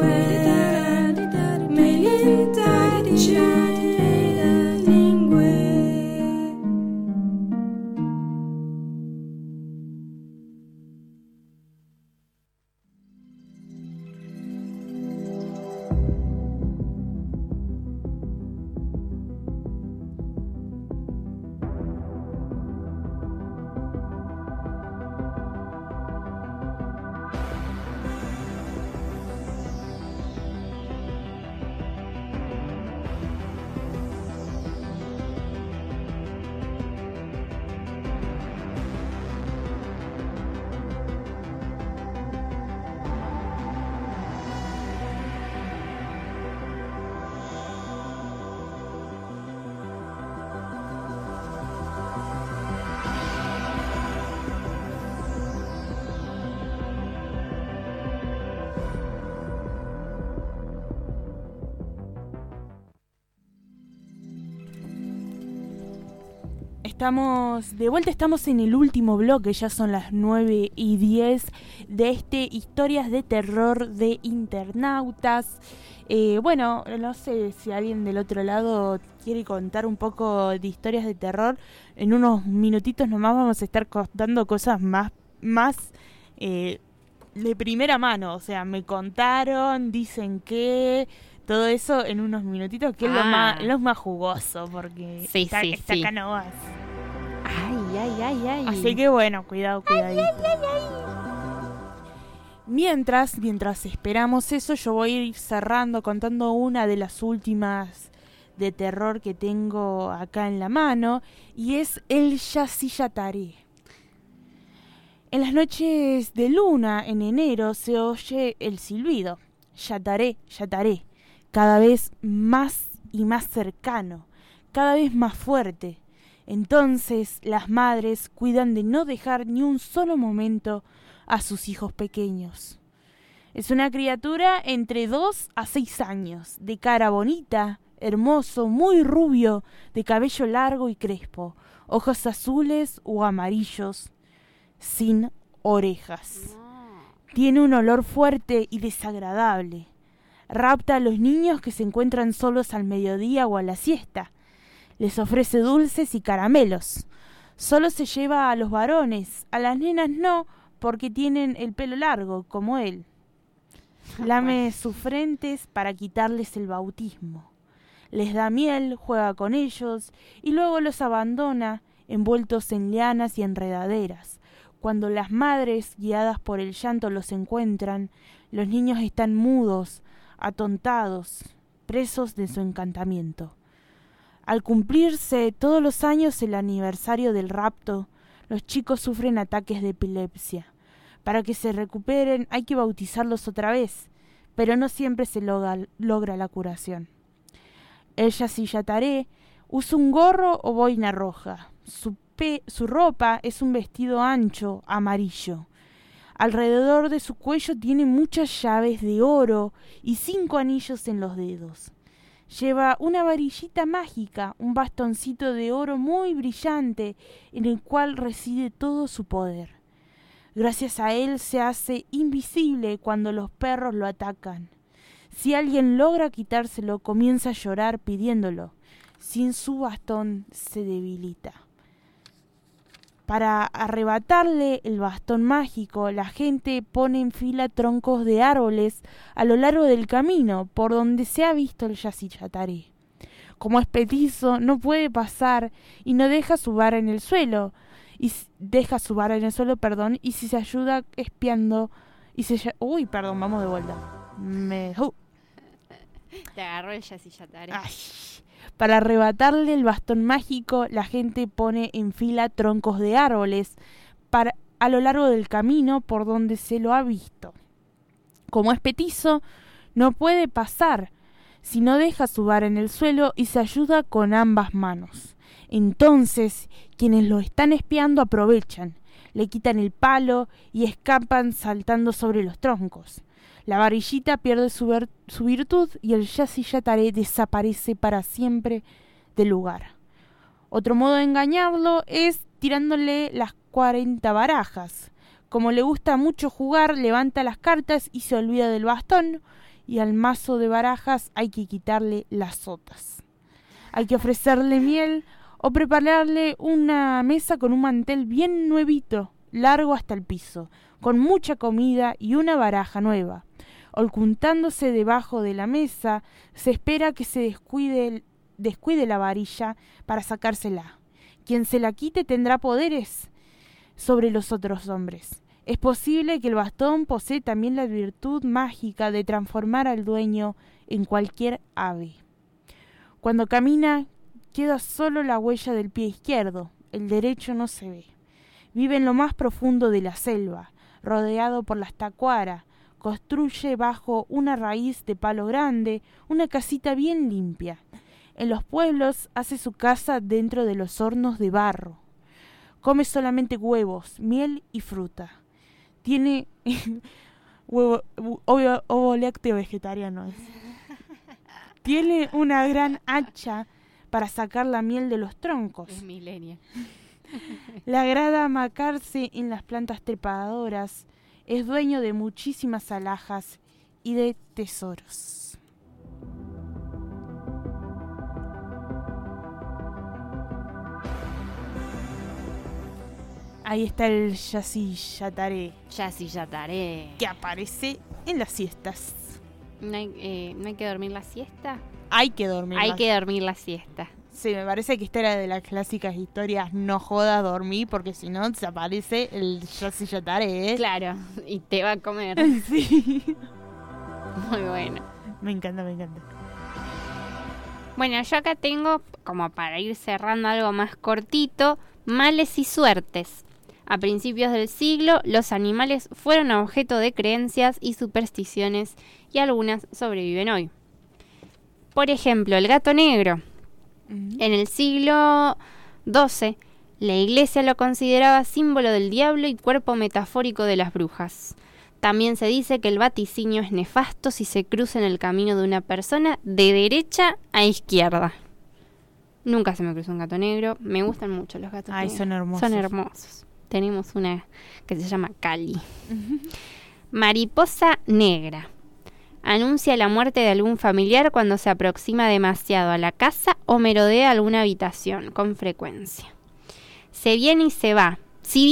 Lingue estamos de vuelta, estamos en el último bloque, ya son las 9:10 de Historias de Terror de Internautas. Bueno, no sé si alguien del otro lado quiere contar un poco de historias de terror. En unos minutitos nomás vamos a estar contando cosas más de primera mano, o sea, me contaron, dicen que... Todo eso en unos minutitos, que es lo más jugoso, porque está acá no vas. Ay. Así que bueno, cuidadito. Mientras esperamos eso, yo voy a ir cerrando, contando una de las últimas de terror que tengo acá en la mano, y es el Yacyretá. En las noches de luna, en enero, se oye el silbido. Yataré, yataré. Cada vez más y más cercano, cada vez más fuerte. Entonces las madres cuidan de no dejar ni un solo momento a sus hijos pequeños. Es una criatura entre 2 a 6 años, de cara bonita, hermoso, muy rubio, de cabello largo y crespo, ojos azules o amarillos, sin orejas. Tiene un olor fuerte y desagradable. Rapta a los niños que se encuentran solos al mediodía o a la siesta. Les ofrece dulces y caramelos. Solo se lleva a los varones, a las nenas no, porque tienen el pelo largo, como él. Lame sus frentes para quitarles el bautismo. Les da miel, juega con ellos y luego los abandona, envueltos en lianas y enredaderas. Cuando las madres, guiadas por el llanto, los encuentran, los niños están mudos, atontados, presos de su encantamiento. Al cumplirse todos los años el aniversario del rapto, los chicos sufren ataques de epilepsia. Para que se recuperen hay que bautizarlos otra vez, pero no siempre se logra la curación. El Yacyretá usa un gorro o boina roja. Su ropa es un vestido ancho, amarillo. Alrededor de su cuello tiene muchas llaves de oro y 5 anillos en los dedos. Lleva una varillita mágica, un bastoncito de oro muy brillante en el cual reside todo su poder. Gracias a él se hace invisible cuando los perros lo atacan. Si alguien logra quitárselo, comienza a llorar pidiéndolo. Sin su bastón se debilita. Para arrebatarle el bastón mágico, la gente pone en fila troncos de árboles a lo largo del camino por donde se ha visto el Yacyretá. Como es petizo, no puede pasar y no deja su vara en el suelo. Y si se ayuda espiando vamos de vuelta. Te agarró el Yacyretá. Para arrebatarle el bastón mágico, la gente pone en fila troncos de árboles a lo largo del camino por donde se lo ha visto. Como es petizo, no puede pasar si no deja su vara en el suelo y se ayuda con ambas manos. Entonces, quienes lo están espiando aprovechan, le quitan el palo y escapan saltando sobre los troncos. La varillita pierde su virtud y el Yacyretá desaparece para siempre del lugar. Otro modo de engañarlo es tirándole las 40 barajas. Como le gusta mucho jugar, levanta las cartas y se olvida del bastón, y al mazo de barajas hay que quitarle las sotas. Hay que ofrecerle miel o prepararle una mesa con un mantel bien nuevito, largo hasta el piso, con mucha comida y una baraja nueva. Ocultándose debajo de la mesa, se espera que se descuide la varilla para sacársela. Quien se la quite tendrá poderes sobre los otros hombres. Es posible que el bastón posee también la virtud mágica de transformar al dueño en cualquier ave. Cuando camina, queda solo la huella del pie izquierdo, el derecho no se ve. Vive en lo más profundo de la selva, rodeado por las tacuara. Construye bajo una raíz de palo grande una casita bien limpia. En los pueblos hace su casa dentro de los hornos de barro. Come solamente huevos, miel y fruta. Tiene ovo lácteo vegetariano. Tiene una gran hacha para sacar la miel de los troncos. Es milenia. Le agrada amacarse en las plantas trepadoras. Es dueño de muchísimas alhajas y de tesoros. Ahí está el Yacyretá. Yacyretá. Que aparece en las siestas. ¿No hay que dormir la siesta? Hay que dormir. Hay que dormir la siesta. Sí, me parece que esta era de las clásicas historias no jodas dormir, porque si no desaparece el Yacyretá. Claro, y te va a comer. Sí. Muy bueno. Me encanta, me encanta. Bueno, yo acá tengo, como para ir cerrando algo más cortito, males y suertes. A principios del siglo, los animales fueron objeto de creencias y supersticiones y algunas sobreviven hoy. Por ejemplo, el gato negro. En el siglo XII, la iglesia lo consideraba símbolo del diablo y cuerpo metafórico de las brujas. También se dice que el vaticinio es nefasto si se cruza en el camino de una persona de derecha a izquierda. Nunca se me cruzó un gato negro. Me gustan mucho los gatos negros. Son hermosos. Son hermosos. Tenemos una que se llama Cali. Mariposa negra. Anuncia la muerte de algún familiar cuando se aproxima demasiado a la casa o merodea alguna habitación con frecuencia. Si viene y se va, se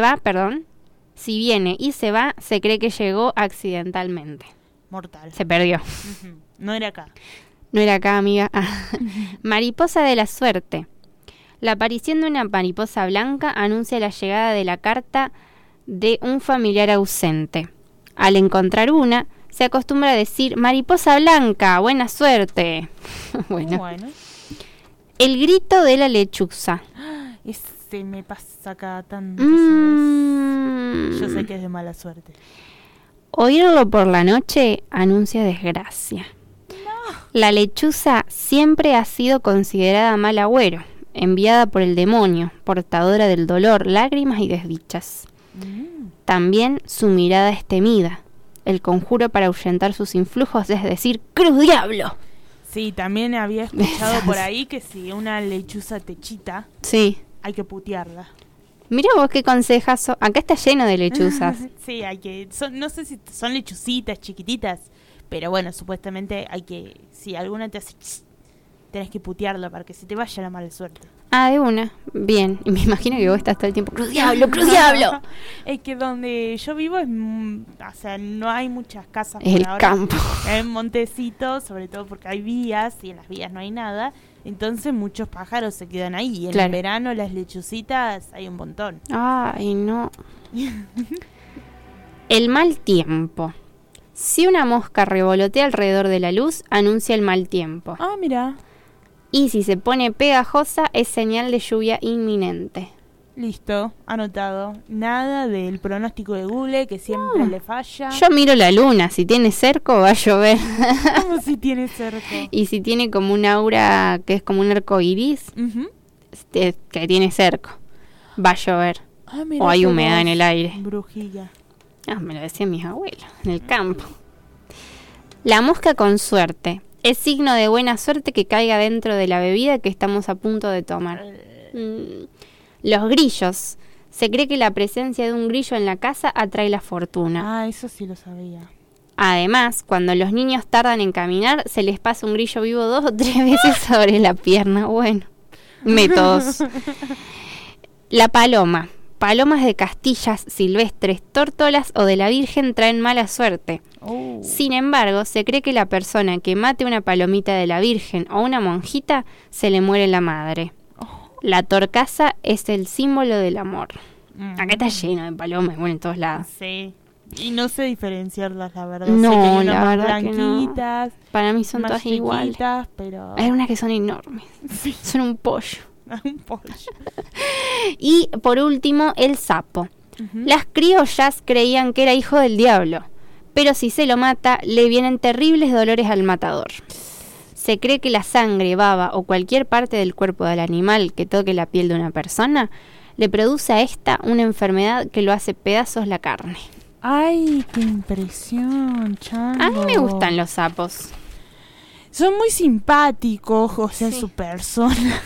cree que llegó accidentalmente. Mortal. Se perdió. No era acá. No era acá, amiga. Mariposa de la suerte. La aparición de una mariposa blanca anuncia la llegada de la carta de un familiar ausente. Al encontrar una, se acostumbra a decir, mariposa blanca, buena suerte. Bueno. El grito de la lechuza. Ese me pasa cada tanto. Yo sé que es de mala suerte. Oírlo por la noche anuncia desgracia. La lechuza siempre ha sido considerada mal agüero, enviada por el demonio, portadora del dolor, lágrimas y desdichas. También su mirada es temida. El conjuro para ahuyentar sus influjos es decir, ¡cruz diablo! Sí, también había escuchado por ahí que si una lechuza te chita, hay que putearla. Mira vos qué consejazo. Acá está lleno de lechuzas. Sí, hay que... no sé si son lechucitas chiquititas, pero bueno, supuestamente hay que... Si alguna te hace... tenés que putearla para que se te vaya la mala suerte. Ah, de una. Bien. Y me imagino que vos estás todo el tiempo... ¡Cruz diablo, cruz diablo! Es que donde yo vivo es... o sea, no hay muchas casas es por el ahora. Campo. Es un montecito, sobre todo porque hay vías y en las vías no hay nada. Entonces muchos pájaros se quedan ahí. Y en el verano las lechucitas hay un montón. Ay, no. El mal tiempo. Si una mosca revolotea alrededor de la luz, anuncia el mal tiempo. Ah, mira. Y si se pone pegajosa, es señal de lluvia inminente. Listo, anotado. Nada del pronóstico de Google, que siempre le falla. Yo miro la luna. Si tiene cerco, va a llover. ¿Cómo si tiene cerco? Y si tiene como un aura que es como un arco iris, que tiene cerco, va a llover. O hay humedad en el aire. Brujilla. Me lo decían mis abuelos, en el campo. La mosca con suerte. Es signo de buena suerte que caiga dentro de la bebida que estamos a punto de tomar. Los grillos. Se cree que la presencia de un grillo en la casa atrae la fortuna. Ah, eso sí lo sabía. Además, cuando los niños tardan en caminar, se les pasa un grillo vivo 2 o 3 veces sobre la pierna. Bueno, métodos. La paloma. Palomas de Castillas, silvestres, tórtolas o de la Virgen traen mala suerte. Sin embargo, se cree que la persona que mate una palomita de la Virgen o una monjita, se le muere la madre. La torcaza es el símbolo del amor. Acá está lleno de palomas, bueno, en todos lados. Sí. Y no sé diferenciarlas, la verdad. No, sé que hay la unas verdad blanquitas, que no. Para mí son más todas iguales. Pero... Hay unas que son enormes. Sí. Son un pollo. Un pollo. Y por último, el sapo. Las criollas creían que era hijo del diablo, pero si se lo mata, le vienen terribles dolores al matador. Se cree que la sangre, baba o cualquier parte del cuerpo del animal que toque la piel de una persona le produce a esta una enfermedad que lo hace pedazos la carne. ¡Ay, qué impresión, chango! A mí me gustan los sapos. Son muy simpáticos, o sea, Sí. su persona.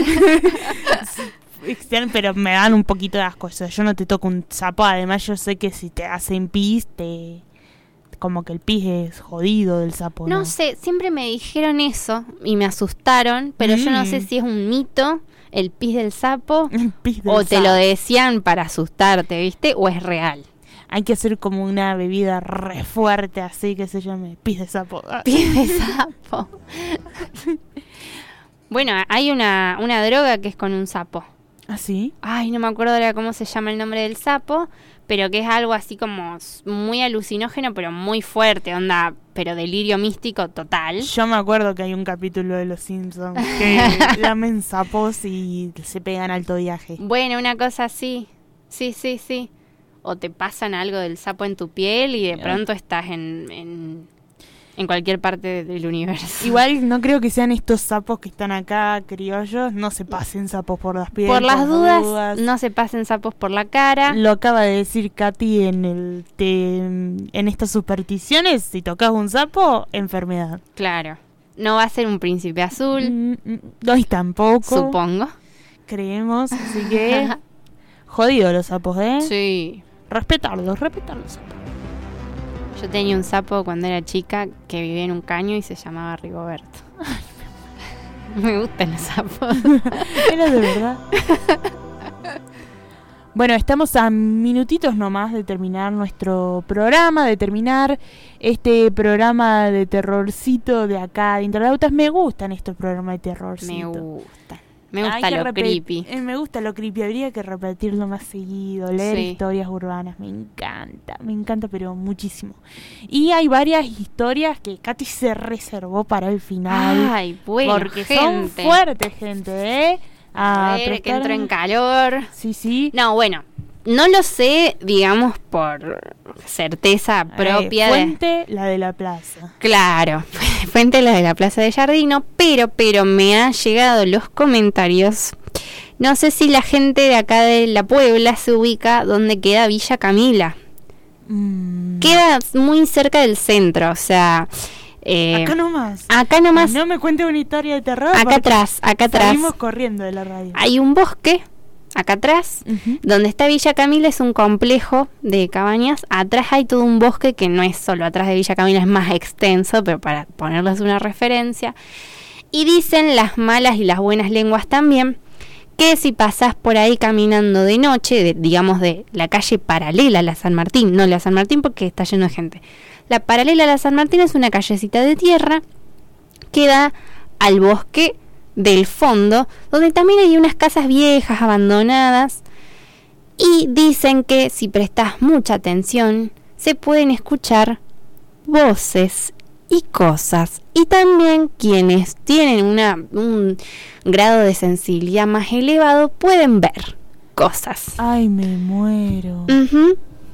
Pero me dan un poquito de asco. O sea, yo no te toco un sapo. Además, yo sé que si te hacen pis, como que el pis es jodido del sapo. No sé, siempre me dijeron eso y me asustaron, pero yo no sé si es un mito el pis del sapo o te lo decían para asustarte, ¿viste? O es real. Hay que hacer como una bebida re fuerte así que se llame pis de sapo. Pis de sapo. Bueno, hay una droga que es con un sapo. ¿Ah, sí? Ay, no me acuerdo ahora cómo se llama el nombre del sapo, pero que es algo así como muy alucinógeno, pero muy fuerte, onda, pero delirio místico total. Yo me acuerdo que hay un capítulo de Los Simpsons que lamen sapos y se pegan alto viaje. Bueno, una cosa así. Sí. O te pasan algo del sapo en tu piel y de pronto estás en cualquier parte del universo. Igual no creo que sean estos sapos que están acá, criollos. No se pasen sapos por las piernas. Por las dudas, no se pasen sapos por la cara. Lo acaba de decir Katy en estas supersticiones. Si tocas un sapo, enfermedad. Claro. No va a ser un príncipe azul. No, tampoco. Supongo. Creemos, así que... Jodido los sapos, ¿eh? Sí. Respetarlos. Yo tenía un sapo cuando era chica que vivía en un caño y se llamaba Rigoberto. Me gustan los sapos. Era de verdad. Bueno, estamos a minutitos nomás de terminar nuestro programa, de terminar este programa de terrorcito de acá de Internautas. Me gustan estos programas de terrorcito. Me gustan. Me gusta lo creepy. Me gusta lo creepy. Habría que repetirlo más seguido. Leer Sí. historias urbanas. Me encanta, pero muchísimo. Y hay varias historias que Katy se reservó para el final. Ay, bueno, porque gente. son fuertes, gente, ¿eh? A ver, que entro en calor. Sí. No, bueno, no lo sé, digamos, por certeza propia. Fuente, la de la plaza. Claro, fuente la de la Plaza de Jardino, pero me han llegado los comentarios. No sé si la gente de acá de La Puebla se ubica donde queda Villa Camila. Queda muy cerca del centro, o sea... Acá nomás. No me cuente una historia de terror. Acá atrás. Salimos corriendo de la radio. Hay un bosque, acá atrás, donde está Villa Camila, es un complejo de cabañas. Atrás hay todo un bosque que no es solo atrás de Villa Camila, es más extenso, pero para ponerles una referencia. Y dicen las malas y las buenas lenguas también, que si pasás por ahí caminando de noche, digamos de la calle paralela a la San Martín, no la San Martín porque está lleno de gente. La paralela a la San Martín es una callecita de tierra que da al bosque del fondo, donde también hay unas casas viejas, abandonadas. Y dicen que si prestas mucha atención, se pueden escuchar voces y cosas. Y también quienes tienen un grado de sensibilidad más elevado pueden ver cosas. Ay, me muero. Ujú.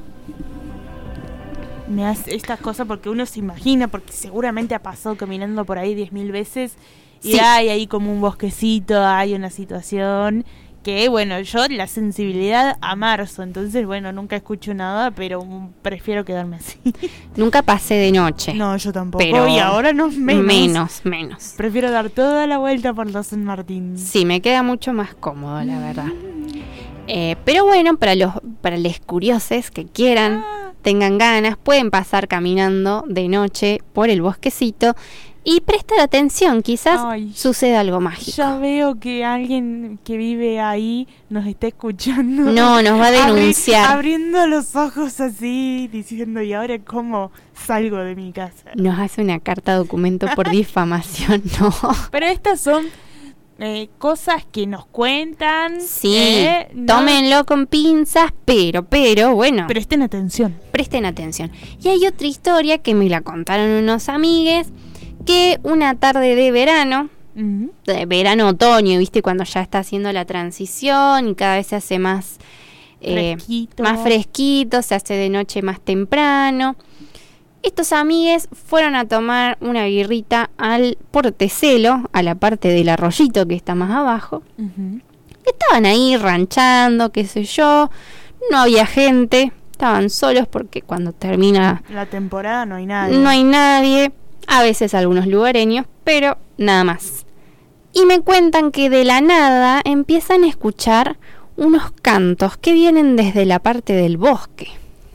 Me hace estas cosas porque uno se imagina, porque seguramente ha pasado caminando por ahí 10.000 veces y Sí. hay ahí como un bosquecito, hay una situación que, bueno, yo la sensibilidad a marzo, entonces, bueno, nunca escucho nada, pero prefiero quedarme así. Nunca pasé de noche. No, yo tampoco. Pero Y ahora no menos. Menos. Prefiero dar toda la vuelta por los San Martín. Sí, me queda mucho más cómodo, la verdad. Pero bueno, para los curiosos que quieran, tengan ganas, pueden pasar caminando de noche por el bosquecito y prestar atención, quizás suceda algo mágico. Ya veo que alguien que vive ahí nos está escuchando. No, nos va a denunciar. Abriendo los ojos así, diciendo, ¿y ahora cómo salgo de mi casa? Nos hace una carta documento por difamación, no. Pero estas son cosas que nos cuentan. Sí, ¿no? tómenlo con pinzas, pero bueno. Presten atención. Presten atención. Y hay otra historia que me la contaron unos amigues, que una tarde de verano, de verano-otoño, ¿viste? Cuando ya está haciendo la transición y cada vez se hace más fresquito, se hace de noche más temprano. Estos amigues fueron a tomar una birrita al Portecelo, a la parte del arroyito que está más abajo. Estaban ahí ranchando, qué sé yo, no había gente, estaban solos porque cuando termina la temporada no hay nadie. No hay nadie, a veces algunos lugareños, pero nada más. Y me cuentan que de la nada empiezan a escuchar unos cantos que vienen desde la parte del bosque.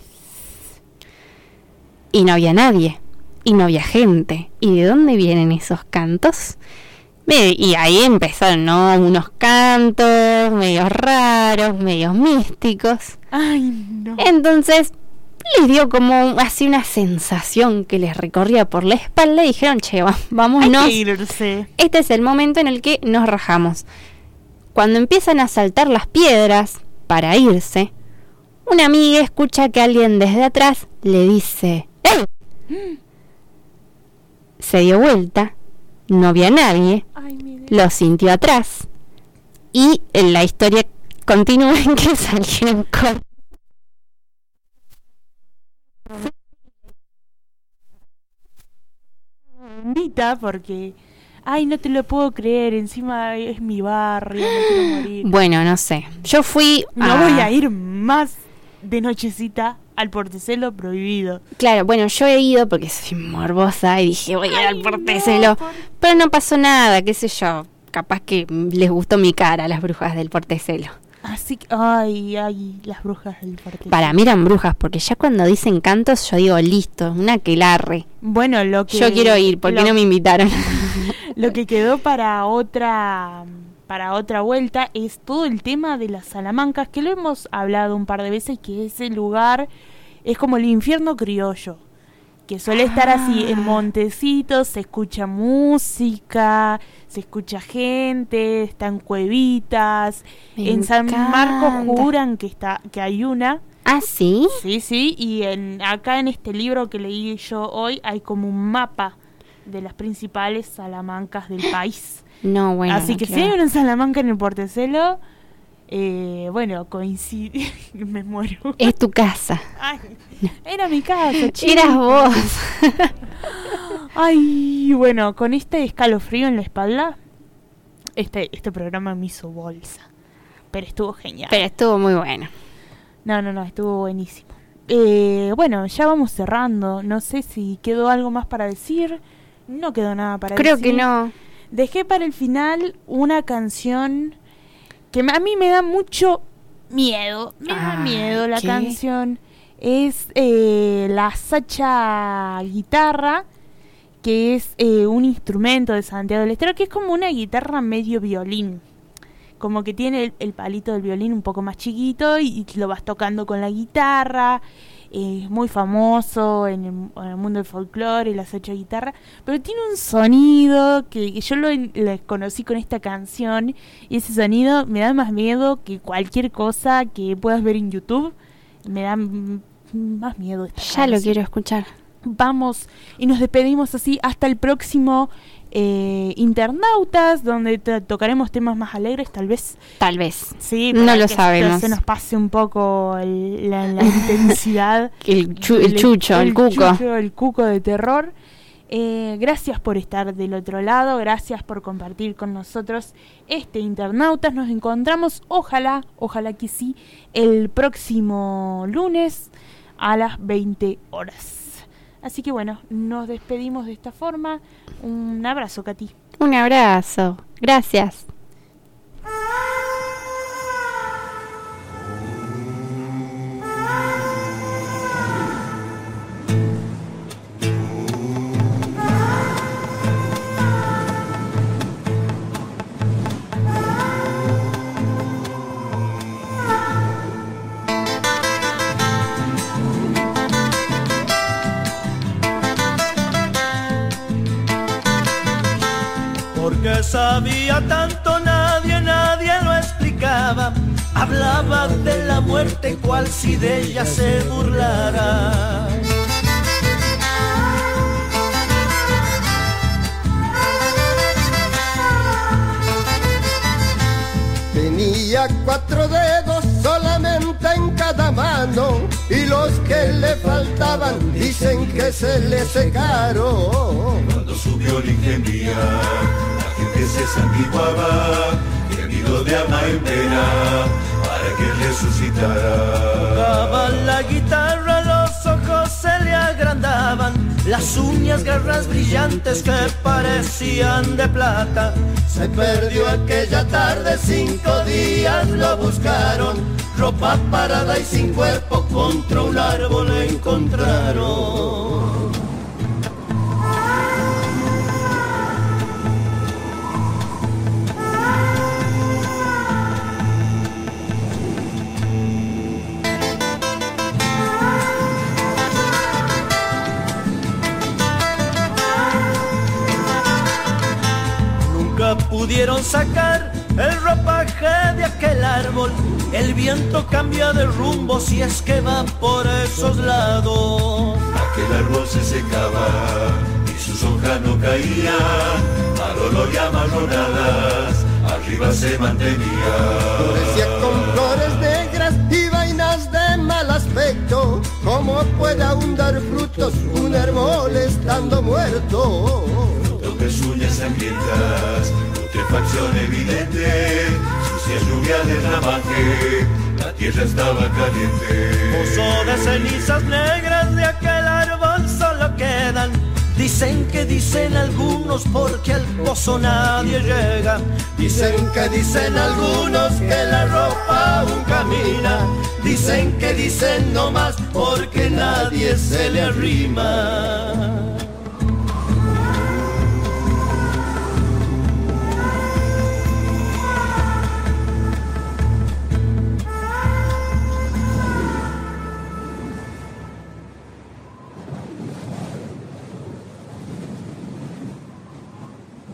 Y no había nadie, y no había gente. ¿Y de dónde vienen esos cantos? Y ahí empezaron, ¿no? Unos cantos medios raros, medios místicos. Ay, no. Entonces les dio como así una sensación que les recorría por la espalda y dijeron, che, vámonos. Hay que irse. Este es el momento en el que nos rajamos. Cuando empiezan a saltar las piedras para irse, una amiga escucha que alguien desde atrás le dice, ¡Ey! Se dio vuelta, no había nadie, lo sintió atrás y la historia continúa en que salieron con... Porque, ay, no te lo puedo creer, encima es mi barrio, no quiero morir. Bueno, no sé, yo fui No voy a ir más de nochecita al Portecelo, prohibido. Claro, bueno, yo he ido porque soy morbosa y dije voy a ir al Portecelo, pero no pasó nada, qué sé yo, capaz que les gustó mi cara a las brujas del Portecelo. Así que, ay, las brujas del Portecelo. Para mí eran brujas, porque ya cuando dicen cantos yo digo, listo, una aquelarre. Bueno, lo que... Yo quiero ir, ¿por qué no me invitaron? Lo que quedó para otra vuelta es todo el tema de las Salamancas, que lo hemos hablado un par de veces, que ese lugar es como el infierno criollo, que suele estar así en montecitos, se escucha música, se escucha gente, están cuevitas. En San Marcos juran que hay una. ¿Ah, sí? Sí, y acá en este libro que leí yo hoy hay como un mapa de las principales Salamancas del país. No, bueno. Así que si hay una Salamanca en el Portecelo, bueno, coincide, me muero. Es tu casa. Ay, era mi casa, chico. Eras vos. Ay, bueno, con este escalofrío en la espalda, este programa me hizo bolsa. Pero estuvo genial. Pero estuvo muy bueno. No, estuvo buenísimo. Bueno, ya vamos cerrando. No sé si quedó algo más para decir. No quedó nada para decir. Creo que no. Dejé para el final una canción que a mí me da mucho miedo. Me da miedo la canción. Es la sacha guitarra, que es un instrumento de Santiago del Estero, que es como una guitarra medio violín. Como que tiene el palito del violín un poco más chiquito y lo vas tocando con la guitarra. Es muy famoso en el mundo del folclore y la sacha guitarra, pero tiene un sonido que yo lo conocí con esta canción, y ese sonido me da más miedo que cualquier cosa que puedas ver en YouTube. Me da más miedo esta canción. Lo quiero escuchar. Vamos y nos despedimos así hasta el próximo Internautas, donde tocaremos temas más alegres, tal vez. Sí, no lo sabemos. Se nos pase un poco la intensidad. El cuco de terror. Gracias por estar del otro lado, gracias por compartir con nosotros este Internautas. Nos encontramos, ojalá que sí, el próximo lunes a las 20 horas. Así que bueno, nos despedimos de esta forma. Un abrazo, Katy. Un abrazo. Gracias. Que sabía tanto, nadie lo explicaba. Hablaba de la muerte cual si de ella se burlara. Tenía 4 dedos solamente en cada mano, y los que le faltaban dicen que se le secaron. Cuando su violín gemía, que se santiguaba, gemido de alma en pena, para que resucitara. Tocaba la guitarra, los ojos se le agrandaban, la las uñas garras brillantes que parecían de plata. Se perdió aquella tarde, 5 días lo buscaron, ropa parada y sin cuerpo contra un árbol la encontraron. Pudieron sacar el ropaje de aquel árbol. El viento cambia de rumbo si es que va por esos lados. Aquel árbol se secaba y sus hojas no caían, al olor y amarronadas arriba se mantenía. Florecía con flores negras y vainas de mal aspecto. ¿Cómo puede aún dar frutos un árbol estando muerto? Pezuñas sangrientas, putrefacción evidente, sucia lluvia de ramaje, la tierra estaba caliente. Pozo de cenizas negras de aquel árbol solo quedan. Dicen que dicen algunos porque al pozo nadie llega. Dicen que dicen algunos que la ropa aún camina. Dicen que dicen no más porque nadie se le arrima.